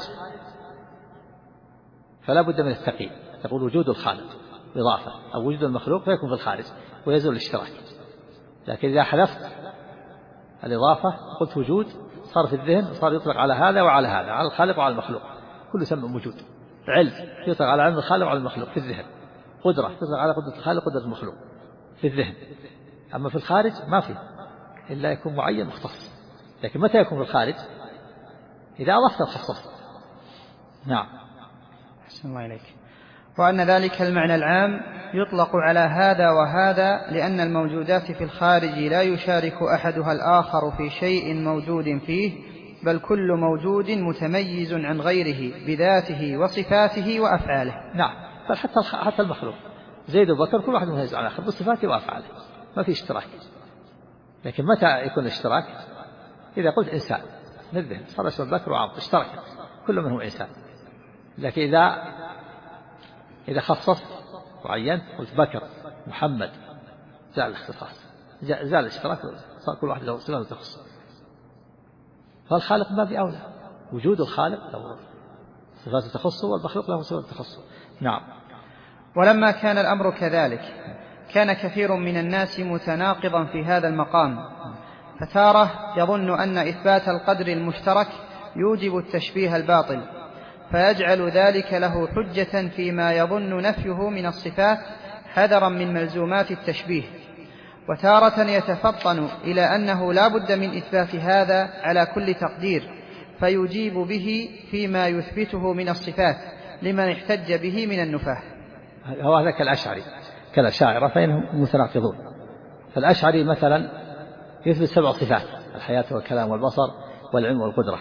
فلا بد من التقييد، تقول وجود الخالق إضافة أو وجود المخلوق فيكون في الخارج ويزول الاشتراك. لكن إذا حذفت الإضافة قلت وجود صار في الذهن، صار يطلق على هذا وعلى هذا، على الخالق وعلى المخلوق، كل سمى موجود. علم يطلق على علم الخالق وعلى المخلوق في الذهن، قدرة يطلق على قدرة الخالق وقدرة المخلوق في الذهن. أما في الخارج ما فيه إلا يكون معين مختص. لكن متى يكون في الخارج؟ إذا أضفت الخصص. نعم. أحسن الله إليك. وأن ذلك المعنى العام يطلق على هذا وهذا لأن الموجودات في الخارج لا يشارك أحدها الآخر في شيء موجود فيه، بل كل موجود متميز عن غيره بذاته وصفاته وأفعاله. نعم. بل حتى المخلوق زيد وبكر كل واحد متميز عن الآخر بصفاته وأفعاله، ما في اشتراك. لكن متى يكون الاشتراك؟ إذا قلت إنسان نذهن صار اسم بكر وعمر اشترك كل منهم إنسان. لكن إذا خصصت وعينت قلت بكر محمد زال الاختصاص، زال الاشتراك، صار كل واحد له صفة تخص. فالخالق ما بأولى، وجود الخالق له صفات تخصه والمخلوق له صفات تخصه. نعم. ولما كان الأمر كذلك كان كثير من الناس متناقضا في هذا المقام، فتارة يظن أن إثبات القدر المشترك يوجب التشبيه الباطل، فيجعل ذلك له حجة فيما يظن نفيه من الصفات حذرا من ملزومات التشبيه. وتارة يتفطن إلى أنه لا بد من إثبات هذا على كل تقدير، فيجيب به فيما يثبته من الصفات لمن احتج به من النفاة. هذا كالأشاعرة فإنهم متناقضون. فالأشعري مثلا يثبت 7 صفات: الحياة والكلام والبصر والعلم والقدرة،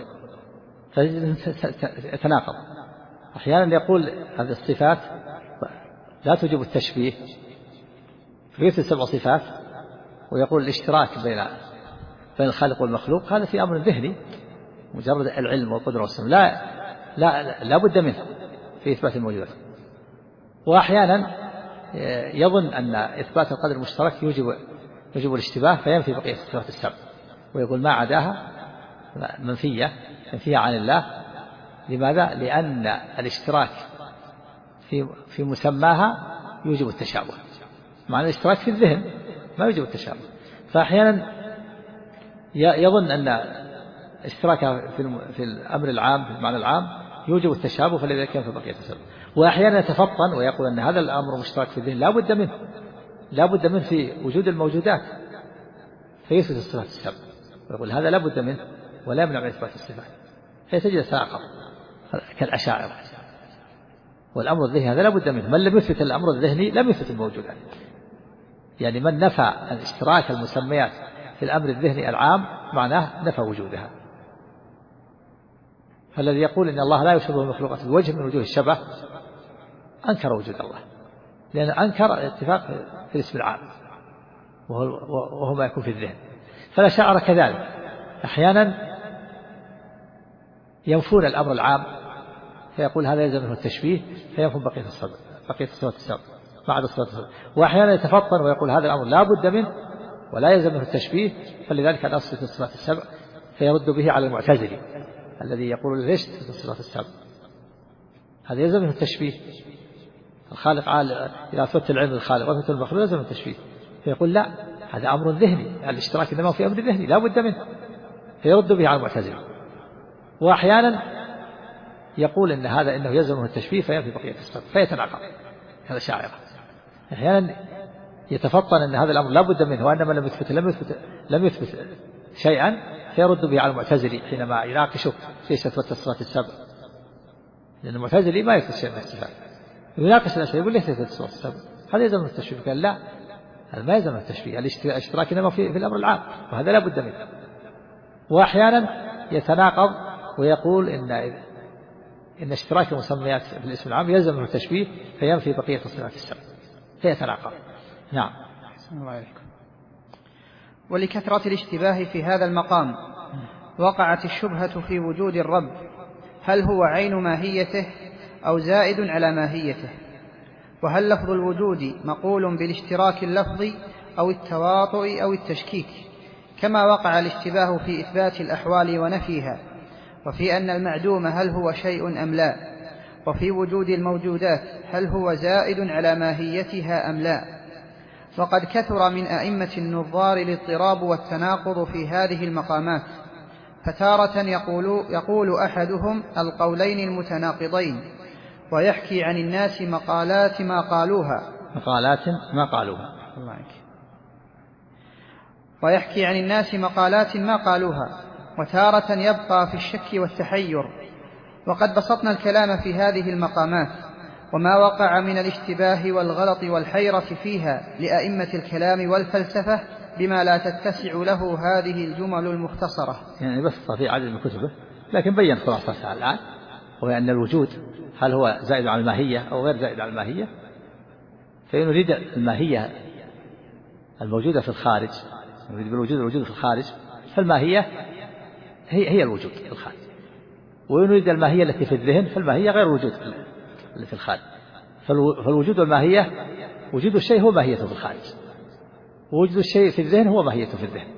فيتناقض. أحيانا يقول هذه الصفات لا توجب التشبيه فيثبت 7 صفات، ويقول الاشتراك بين الخالق والمخلوق هذا في أمر ذهني، مجرد العلم والقدرة والسمع لا بد منه في إثبات الموجودات. وأحيانا يظن أن إثبات القدر المشترك يوجب الاشتباه فينفي بقية الصفات السبع، ويقول ما عداها منفية عن الله. لماذا؟ لأن الاشتراك في مسماها يوجب التشابه، مع الاشتراك في الذهن ما يوجب التشابه. فأحيانا يظن أن اشتراك في الأمر العام في المعنى العام يوجب التشابه، فلذلك ينفي بقية السبع. وأحيانا يتفطن ويقول أن هذا الأمر مشترك في الذهن لا بد منه في وجود الموجودات، فيثبت الصفات السبع، ويقول هذا لا بد منه ولا يمنع من إثبات الصفات، فتجد ساقط كالأشاعرة. والأمر الذهني هذا لا بد منه، من لم يثبت الأمر الذهني لم يثبت الموجودات. يعني من نفى اشتراك المسميات في الأمر الذهني العام معناه نفى وجودها. فالذي يقول إن الله لا يشبه المخلوقات بوجه من وجوه الشبه أنكر وجود الله، لأن أنكر اتفاق في الاسم العام وهو ما يكون في الذهن. فالأشاعرة كذلك أحيانا ينفون الأمر العام فيقول هذا يلزم منه التشبيه فينفون بقية الصفات السبع بعد الصفات السبع. وأحيانا يتفطن ويقول هذا الأمر لا بد منه ولا يلزم منه التشبيه، فلذلك أن أصل الصفات السبع فيرد به على المعتزلي الذي يقول ليش في الصفات السبع هذا يلزم منه التشبيه. الخالق إذا أثبت العلم للخالق وأثبت المخلوق يلزم التشبيه، فيقول لا هذا أمر ذهني، الاشتراك إنما في أمر ذهني لا بد منه، فيرد به على المعتزلة. وأحيانا يقول إنه يلزم التشبيه فينفي بقية الصفات فيتناقض. هذا شاعر. أحيانا يتفطن أن هذا الأمر لا بد منه، وأنما لم يثبت شيئا فيرد به على المعتزلي حينما يناقشه في إثبات الصفات السبع، لأن المعتزلي ما يثبت شيء من الصفات، يناقش الأشياء يقول ليش يثبت الصفات السبع هذا يلزم التشبيه. قال لا هذا ما يلزم التشبيه، الاشتراك إنما في الأمر العام وهذا لا بد منه. وأحيانا يتناقض ويقول إن اشتراك المسميات في الاسم العام يلزم التشبيه فينفي بقية الصفات السبع، فيتناقض. نعم. الله عليكم. ولكثرة الاشتباه في هذا المقام وقعت الشبهة في وجود الرب، هل هو عين ماهيته أو زائد على ماهيته؟ وهل لفظ الوجود مقول بالاشتراك اللفظي أو التواطؤ أو التشكيك، كما وقع الاشتباه في إثبات الأحوال ونفيها، وفي أن المعدوم هل هو شيء أم لا، وفي وجود الموجودات هل هو زائد على ماهيتها أم لا. وقد كثر من أئمة النظار الاضطراب والتناقض في هذه المقامات، فتارة يقول أحدهم القولين المتناقضين ويحكي عن الناس مقالات ما قالوها، وتارة يبقى في الشك والتحير. وقد بسطنا الكلام في هذه المقامات وما وقع من الاشتباه والغلط والحيرة فيها لأئمة الكلام والفلسفة بما لا تتسع له هذه الجمل المختصرة. يعني بسط في عدد من كتبه، لكن بين خلاصتها الآن، وهي أن الوجود هل هو زائد على الماهية أو غير زائد على الماهية. فإن نريد الماهية الموجودة في الخارج، نريد بالوجود الوجود في الخارج، فالماهية هي الوجود في الخارج. وإن نريد الماهية التي في الذهن فالماهية غير الوجود اللي في الخارج. فالوجود والماهية، وجود الشيء هو ماهيته في الخارج، ووجود الشيء في الذهن هو ماهيته في الذهن.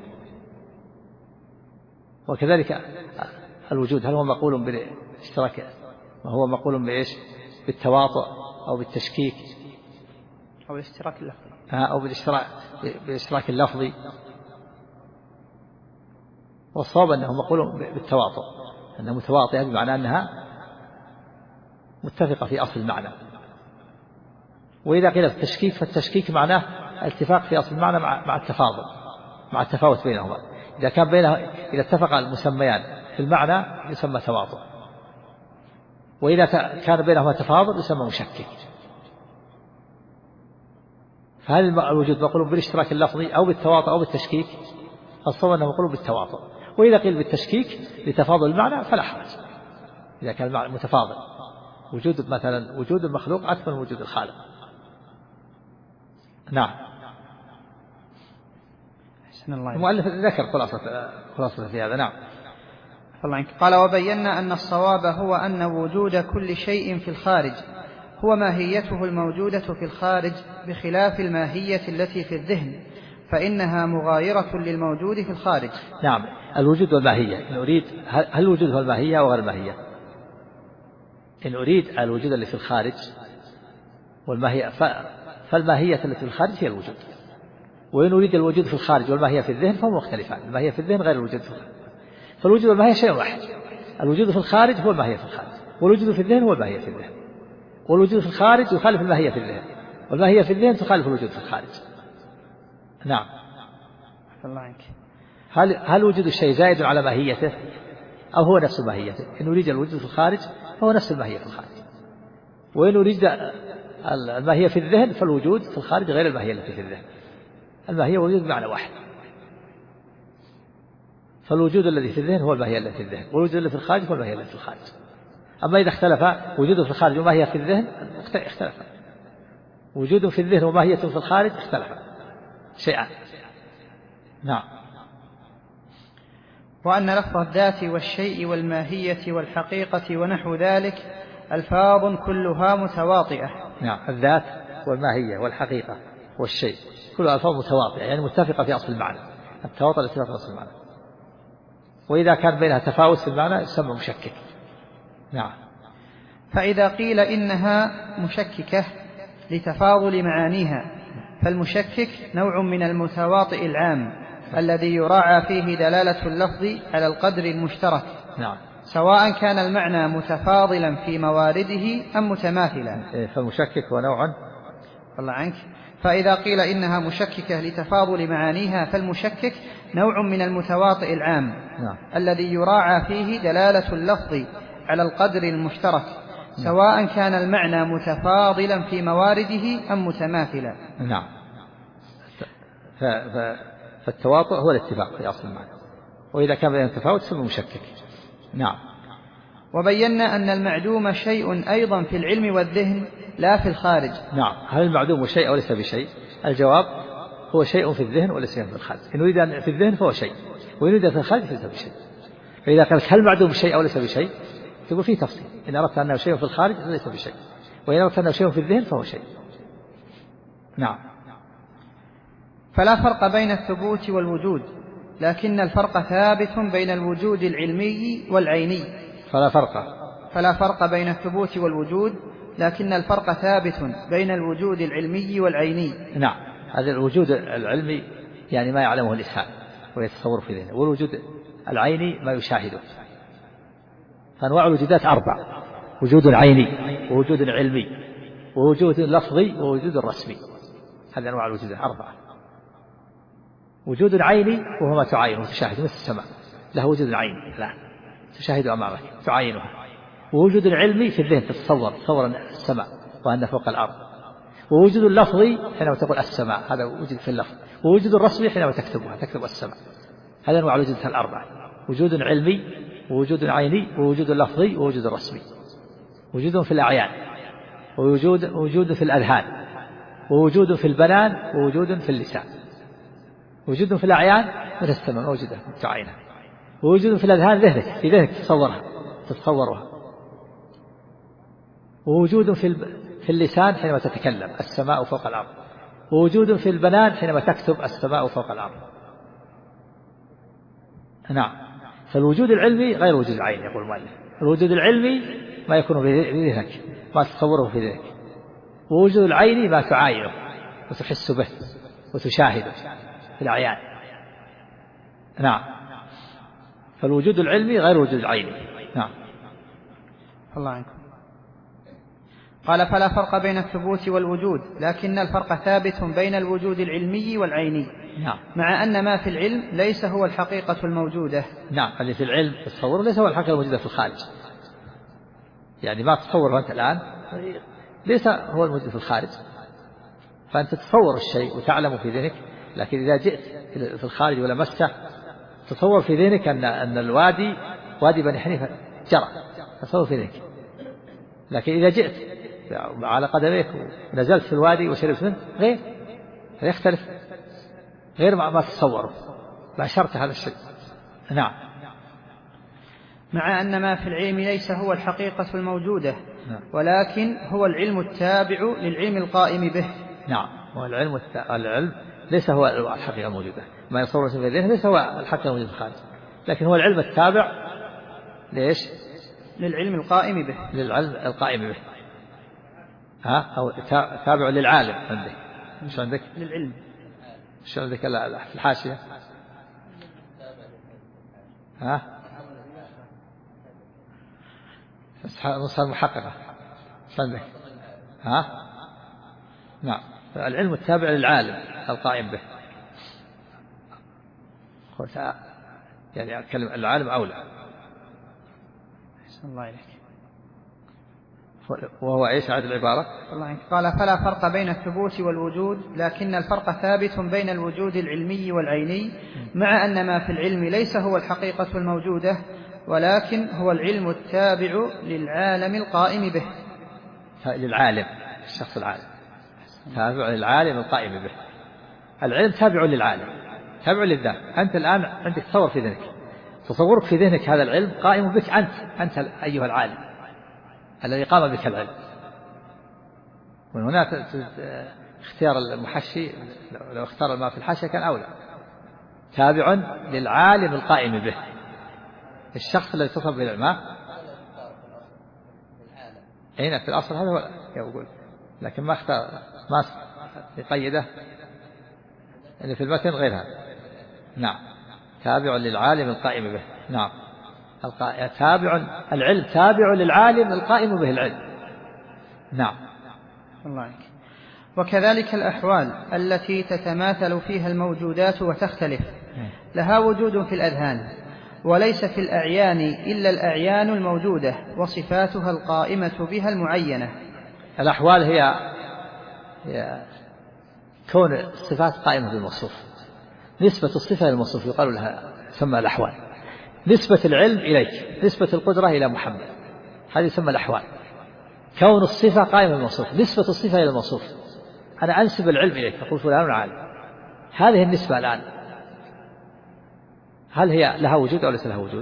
وكذلك الوجود هل هو مقول بالاشتراك، ما هو مقول بإيش؟ بالتواطؤ أو بالتشكيك أو الاشتراك اللفظي، أو بالاشتراك اللفظي. والصواب أنه مقول بالتواطؤ، أنها متواطئة بمعنى أنها متفقة في أصل المعنى. وإذا قيل التشكيك فالتشكيك معناه الاتفاق في أصل المعنى مع التفاضل، مع التفاوت بينهما. إذا اتفق المسميان في المعنى يسمى تواطؤ، وإذا كان بينهما تفاضل يسمى مشكك. فهل الوجود مقول بالاشتراك اللفظي أو بالتواطؤ أو بالتشكيك؟ الصواب أنه مقول بالتواطؤ. وإذا قيل بالتشكيك لتفاضل المعنى فلا حرج، إذا كان المعنى متفاضل. وجود المخلوق أكثر من وجود الخالق. نعم. المؤلف ذكر خلاصة في هذا. نعم. قال: وبينا أن الصواب هو أن وجود كل شيء في الخارج هو ماهيته الموجودة في الخارج، بخلاف الماهية التي في الذهن، فإنها مغايرة للموجود في الخارج. نعم. الوجود والماهية، إن أريد هل الوجود هو الماهية أو غير الماهية؟ إن أريد الوجود اللي في الخارج والماهية، فالماهية التي في الخارج هي الوجود. وإن أريد الوجود في الخارج والماهية في الذهن فهو مختلفان، الماهية في الذهن غير الوجود في الخارج. فالوجود والماهية شيء واحد، الوجود في الخارج هو الماهية في الخارج، والوجود في الذهن هو الماهية في الذهن. والوجود في الخارج يخالف الماهية في الذهن، والماهية في الذهن تخالف الوجود في الخارج. نعم. هل وجود الشيء زائد على ماهيته أو هو نفس ماهيته؟ إن نريد الوجود في الخارج فهو نفس الماهية في الخارج، وإن نريد الماهية في الذهن فالوجود في الخارج غير الماهية التي في الذهن. الماهية والوجود بمعنى واحد، فالوجود الذي في الذهن هو الماهية التي في الذهن، والوجود الذي في الخارج هو الماهية التي في الخارج. أما إذا اختلف وجوده في الخارج وماهية في الذهن اختلف، وجوده في الذهن وماهيته في الخارج اختلف شيئا. نعم. وأن لفظ الذات والشيء والماهية والحقيقة ونحو ذلك ألفاظ كلها متواطئة. نعم. الذات والماهية والحقيقة والشيء كلها ألفاظ متواطئة، يعني متفقة في أصل المعنى، التواطؤ الاتفاق في أصل المعنى. وإذا كان بينها تفاوت في المعنى يسمى مشكك. نعم. فإذا قيل إنها مشككة لتفاضل معانيها، فالمشكك نوع من المتواطئ العام الذي يراعى فيه دلالة اللفظ على القدر المشترك. نعم. سواء كان المعنى متفاضلا في موارده أم متماثلا. فالمشكك هو نوع. الله عنك. فإذا قيل إنها مشككة لتفاضل معانيها، فالمشكك نوع من المتواطئ العام. نعم. الذي يراعى فيه دلالة اللفظ على القدر المشترك، سواء كان المعنى متفاضلا في موارده أم متماثلا. نعم. فالتواطؤ هو الاتفاق في أصل المعنى، وإذا كان بين التفاوت فهو مشكك. نعم. وبينا أن المعدوم شيء أيضا في العلم والذهن لا في الخارج. نعم. هل المعدوم شيء أو ليس بشيء؟ الجواب هو شيء في الذهن وليس في الخارج. إن أريد أن في الذهن فهو شيء، وإن أريد في الخارج فليس بشيء. فإذا قال هل المعدوم شيء أو ليس بشيء تقول فيه تفصيل. إن أردت أنه شيء في الخارج فليس بشيء، وإن أردت أنه شيء في الذهن فهو شيء. نعم. فلا فرق بين الثبوت والوجود، لكن الفرق ثابت بين الوجود العلمي والعيني. فلا فرق بين الثبوت والوجود، لكن الفرق ثابت بين الوجود العلمي والعيني. نعم، هذا الوجود العلمي يعني ما يعلمه الإنسان ويتصور في ذهنه، والوجود العيني ما يشاهده. فأنواع الوجودات 4: وجود عيني، ووجود علمي، ووجود لفظي، ووجود رسمي. هذه أنواع الوجودات 4. وجود عيني وهو ما تعاينه وتشاهده، مثل السماء له وجود عيني، لا تشاهد أمامك تعاينها. ووجود العلمي في الذهن، تصور السماء وأن فوق الأرض. ووجود اللفظي حينما تقول السماء، هذا وجود في اللفظ. ووجود الرسمي حينما تكتب السماء. هذا أنواع الوجودات 4: وجود علمي، ووجود عيني، ووجود لفظي، ووجود الرسمي. وجود في الأعيان، ووجود في الأذهان، ووجود في البنان، ووجود في اللسان. وجود في الأعيان من السماء موجودة تعاينها. ووجود في الأذهان ذهنك، في ذهنك تتصورها. ووجود في اللسان حينما تتكلم، السماء فوق الأرض. ووجود في البنان حينما تكتب، السماء فوق الأرض. نعم. فالوجود العلمي غير وجود العين، يقول المؤلف. الوجود العلمي ما يكون في ذهنك، ما تتصوره في ذهنك. ووجود العيني ما تعاينه وتحس به وتشاهده في الأعيان. نعم. فالوجود العلمي غير وجود العيني. نعم. الله عنكم. قال: فلا فرق بين الثبوت والوجود، لكن الفرق ثابت بين الوجود العلمي والعيني. نعم. مع أن ما في العلم ليس هو الحقيقة الموجودة. نعم، اللي في العلم تصور ليس هو الحقيقة الموجودة في الخارج. يعني ما تصور أنت الآن ليس هو الموجود في الخارج. فأنت تتصور الشيء وتعلم في ذهنك، لكن إذا جئت في الخارج ولمسته تصور في ذهنك أن الوادي وادي بني حنيفة جرى، تصور في ذهنك. لكن إذا جئت على قدميك ونزلت في الوادي وشربت منه غير، يختلف، غير ما تتصوره، باشرت هذا الشيء. نعم. مع أن ما في العلم ليس هو الحقيقة الموجودة، ولكن هو العلم التابع للعلم القائم به. نعم. والعلم العلم ليس هو الحقيقة الموجودة، ما يصور في الذهن ليس هو الحقيقة الموجودة في الخارج، لكن هو العلم التابع ليش؟ للعلم القائم به. للعلم القائم به. أو تابع للعالم عندك. مش عندك؟ للعلم. مش عندك في الحاشية؟ نصها المحققة. مش عندك؟ نعم. العلم التابع للعالم القائم به. يعني أتكلم العالم أولى. الله عليك. وهو إيش هذه العبارة؟ قال: فلا فرق بين الثبوت والوجود، لكن الفرق ثابت بين الوجود العلمي والعيني، مع أن ما في العلم ليس هو الحقيقة الموجودة، ولكن هو العلم التابع للعالم القائم به. للعالم، الشخص العالم تابع للعالم القائم به. العلم تابع للعالم، تابع للذات. أنت الآن عندك تصور في ذهنك، تصورك في ذهنك هذا العلم قائم بك أنت أيها العالم الذي قام بك العلم. ومن هنا اختيار المحشي، لو اختار ما في الحاشية كان أولى. تابع للعالم القائم به، الشخص الذي اتصف بالعلم. هنا في الأصل هذا هو يقول، لكن ما اختار، ما يقيده اللي في المتن غير هذا. نعم. تابع للعالم القائم به. نعم. العلم تابع للعالم القائم به العلم. نعم. الله عليك. وكذلك الأحوال التي تتماثل فيها الموجودات وتختلف لها وجود في الأذهان، وليس في الأعيان إلا الأعيان الموجودة وصفاتها القائمة بها المعينة. الأحوال هي كون الصفات قائمة بالموصوف، نسبة الصفة للموصوف يقال لها تسمى الأحوال. نسبة العلم إليك، نسبة القدرة إلى محمد، هذه تسمى الأحوال. كون الصفة قائمة بالموصوف، نسبة الصفة إلى الموصوف. أنا أنسب العلم إليك، أقول فلان عالم، هذه النسبة الآن هل هي لها وجود أو ليس لها وجود؟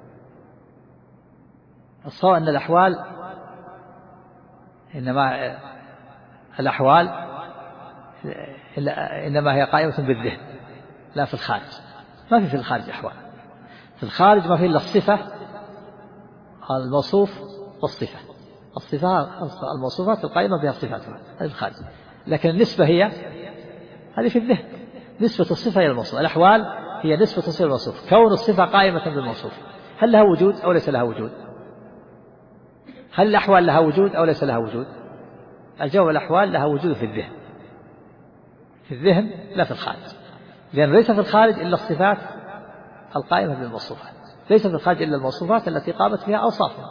الصواب أن الأحوال إنما الأحوال إنما هي قائمة بالذهن لا في الخارج. ما في الخارج أحوال. في الخارج ما في إلا الصفة الموصوف والصفة. الموصوفات القائمة بها صفاتها هذه الخارج. لكن النسبة هذه في الذهن. نسبة الصفة إلى الموصوف. الأحوال هي نسبة الصفة إلى الموصوف. كون الصفة قائمة بالموصوف هل لها وجود أو ليس لها وجود؟ هل الأحوال لها وجود أو ليس لها وجود؟ الجواب الأحوال لها وجود في الذهن. في الذهن لا في الخارج. لأن ليس في الخارج إلا الصفات القائمة بالموصوفات. ليس في الخارج إلا الموصوفات التي قامت بها أوصافها.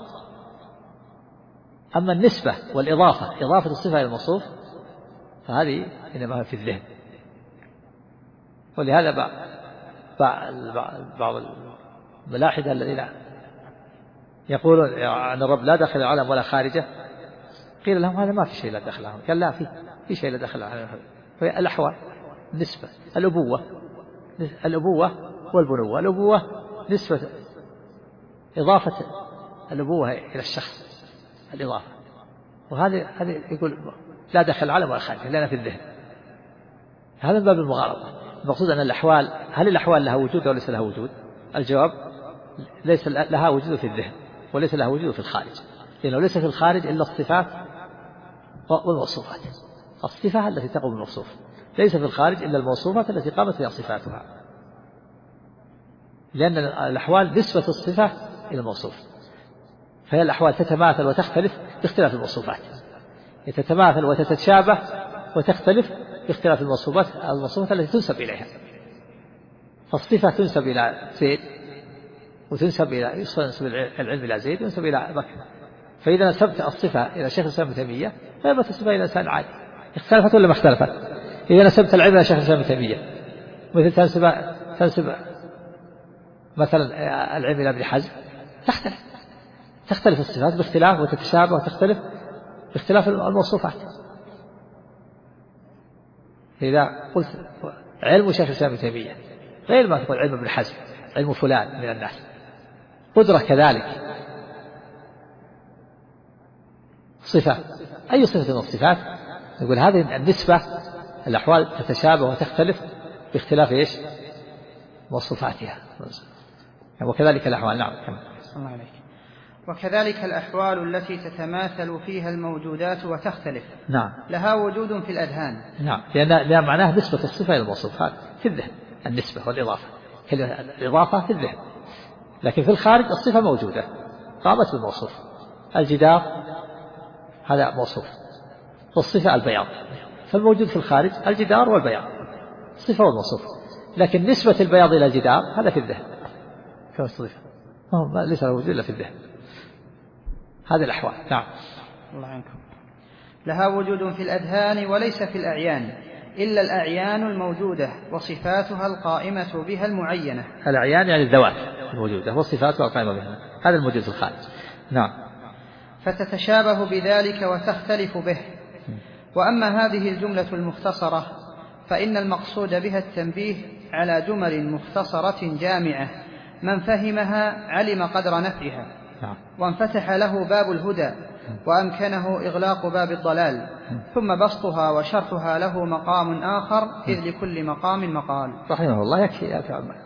أما النسبة والإضافة إضافة الصفة إلى الموصوف فهذه إنما في الذهن. ولهذا بعض الملاحدة الذين يقولون عن الرب لا داخل العالم ولا خارجه قيل لهم هذا ما في شيء لا داخل العالم. قال لا في شيء لا داخل العالم. وهي الأحوال نسبة الأبوة والبنوة. الأبوة نسبة إضافة الأبوة إلى الشخص الإضافة. وهذه يقول لا داخل العالم ولا خارجه لأنها في الذهن. هذا من باب المغالطة. المقصود أن الأحوال هل الأحوال لها وجود أو ليس لها وجود؟ الجواب ليس لها وجود في الذهن وليس لها وجود في الخارج. لأنه ليس في الخارج إلا الصفات والموصوفات. الصفة التي تقوم بالموصوف. ليس في الخارج إلا الموصوفات التي قامت بها صفاتها. لأن الأحوال نسبة الصفة إلى الموصوف. فهي الأحوال تتماثل وتختلف باختلاف الموصوفات. تتماثل وتتشابه وتختلف باختلاف الموصوفات التي تنسب إليها. فالصفة تنسب إلى زيد وتنسب العلم إلى زيد وتنسب إلى بكر. فإذا نسبت الصفة إلى شيخ الإسلام ابن تيمية فيبقى تنسبها إلى إنسان عادي. اختلفت ولا ما اختلفت؟ إذا نسبت العلم إلى شيخ الإسلام ابن تيمية مثل تنسب مثلا العلم إلى ابن حزم تختلف الصفات باختلاف وتتشابه وتختلف باختلاف الموصوفات. إذا قلت علم شيخ الإسلام ابن تيمية غير ما تقول علم ابن حزم علم فلان من الناس. قدرة كذلك صفة. أي صفة من الصفات نقول هذه النسبة الأحوال تتشابه وتختلف باختلاف إيش موصوفاتها. وكذلك الأحوال. نعم. الله عليك. وكذلك الأحوال التي تتماثل فيها الموجودات وتختلف. نعم. لها وجود في الأذهان. نعم. لأن معناه نسبة الصفة إلى الموصوفات في الذهن. النسبة والإضافة. الإضافة في الذهن. لكن في الخارج الصفة موجودة قامت بالموصوف. الجدار هذا موصوف والصفة البياض. فالموجود في الخارج الجدار والبياض صفة والموصوف. لكن نسبة البياض إلى الجدار هذا في الذهن كما الصفة ليس له وجود إلا في الذهن. هذه الأحوال. نعم. الله عنكم. لها وجود في الأذهان وليس في الأعيان إلا الأعيان الموجودة وصفاتها القائمة بها المعينة. الأعيان يعني الذوات الموجودة وصفاتها القائمة بها هذا الموجود في الخارج. نعم. فتتشابه بذلك وتختلف به. وأما هذه الجملة المختصرة فإن المقصود بها التنبيه على جمل مختصرة جامعة من فهمها علم قدر نفعها وانفتح له باب الهدى وأمكنه إغلاق باب الضلال ثم بسطها وشرحها له مقام آخر إذ لكل مقام مقال. رحمه الله يكفي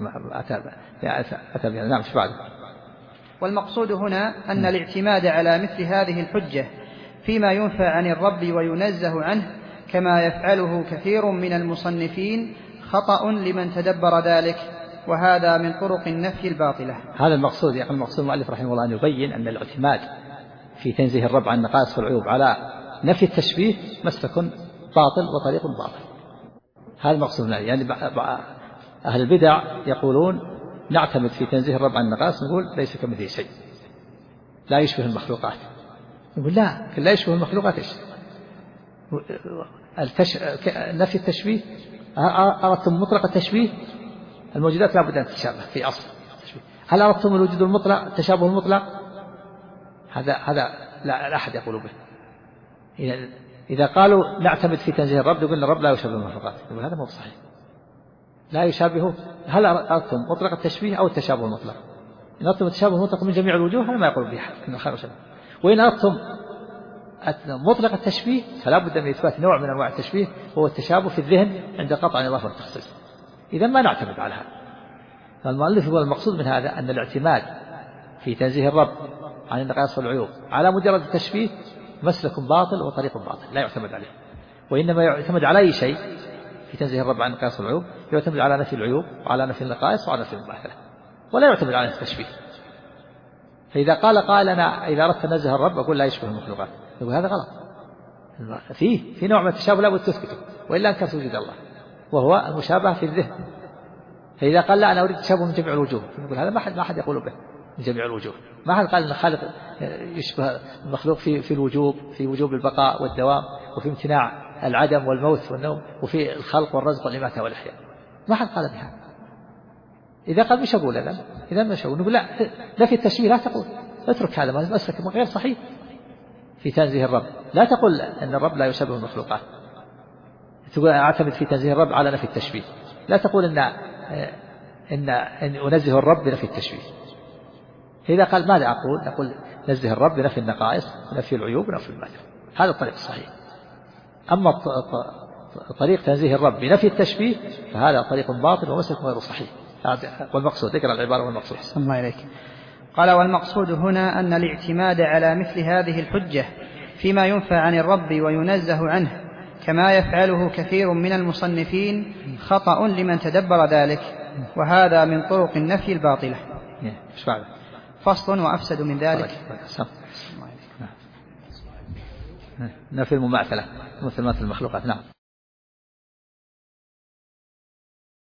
أتى بها. نعم. بعد. والمقصود هنا أن الاعتماد على مثل هذه الحجة فيما ينفى عن الرب وينزه عنه كما يفعله كثير من المصنفين خطأ لمن تدبر ذلك وهذا من طرق النفي الباطلة. هذا المقصود. يعني المقصود المؤلف رحمه الله أن يبين أن الاعتماد في تنزيه الرب عن النقائص والعيوب على نفي التشبيه مسلك باطل وطريق باطل. هذا المقصود. يعني أهل البدع يقولون نعتمد في تنزيه الرب عن النقائص نقول ليس كمثله شيء لا يشبه المخلوقات. يقول لا يشبه المخلوقات. إيش نفي التشبيه؟ أردتم مطلق التشبيه؟ الموجودات لا بد أن تتشابه في أصل التشبيه. هل أردتم الوجود المطلق التشابه المطلق؟ هذا لا أحد يقول به. إذا قالوا نعتمد في تنزيه الرب يقول الرب لا يشابه المخلوقات يقول هذا مو صحيح. لا يشابهه. هل أردتم مطلق التشبيه أو التشابه المطلق؟ إن أردتم التشابه المطلق من جميع الوجوه هذا ما يقول به أحد إنه خير شبه. وإن أردتم مطلق التشبيه فلا بد من إثبات نوع من أنواع التشبيه هو التشابه في الذهن عند قطع الإضافة والتخصيص. إذا ما نعتمد على هذا. فالمؤلف هو المقصود من هذا أن الاعتماد في تنزيه الرب عن النقائص والعيوب على مجرد التشبيه مسلك باطل وطريق باطل لا يعتمد عليه، وإنما يعتمد على أي شيء في تنزيه الرب عن النقائص والعيوب يعتمد على نفي العيوب وعلى نفي النقائص وعلى نفي المماثلة، ولا يعتمد على التشبيه. فإذا قال قائلنا إذا أردت نزه الرب أقول لا يشبه المخلوقات، يقول هذا غلط، في نوع من التشابه لا بد تثبته وإلا أنكرت وجود الله، وهو المشابهة في الذهن. فإذا قال لا أنا أريد التشابه من جميع الوجوه، نقول هذا ما أحد يقول به من جميع الوجوه، ما حد قال أن الخالق يشبه المخلوق في الوجوب، في وجوب البقاء والدوام، وفي امتناع العدم والموت والنوم، وفي الخلق والرزق والإماتة والإحياء، ما حد قال بها. إذا قال مش أقول أنا إذا مش أقول نقول لا نفي التشبيه لا تقول، اترك هذا مسلك غير صحيح في تنزيه الرب. لا تقول أن الرب لا يشبه المخلوقات، تقول أعتمد في تنزيه الرب على نفي التشبيه، لا تقول إن أنزه الرب بنفي التشبيه. إذا قال ماذا أقول؟ نقول نزه الرب بنفي النقائص ونفي العيوب ونفي الماثل، هذا الطريق الصحيح. أما طريق تنزيه الرب بنفي التشبيه فهذا طريق باطل ومسلك غير صحيح. والمقصود ذكر العبارة والمقصود. الله إليك. قال والمقصود هنا أن الاعتماد على مثل هذه الحجة فيما ينفى عن الرب وينزه عنه كما يفعله كثير من المصنفين خطأ لمن تدبر ذلك، وهذا من طرق النفي الباطلة. فصل وأفسد من ذلك نفي المماثلة مثل المخلوقات. نعم.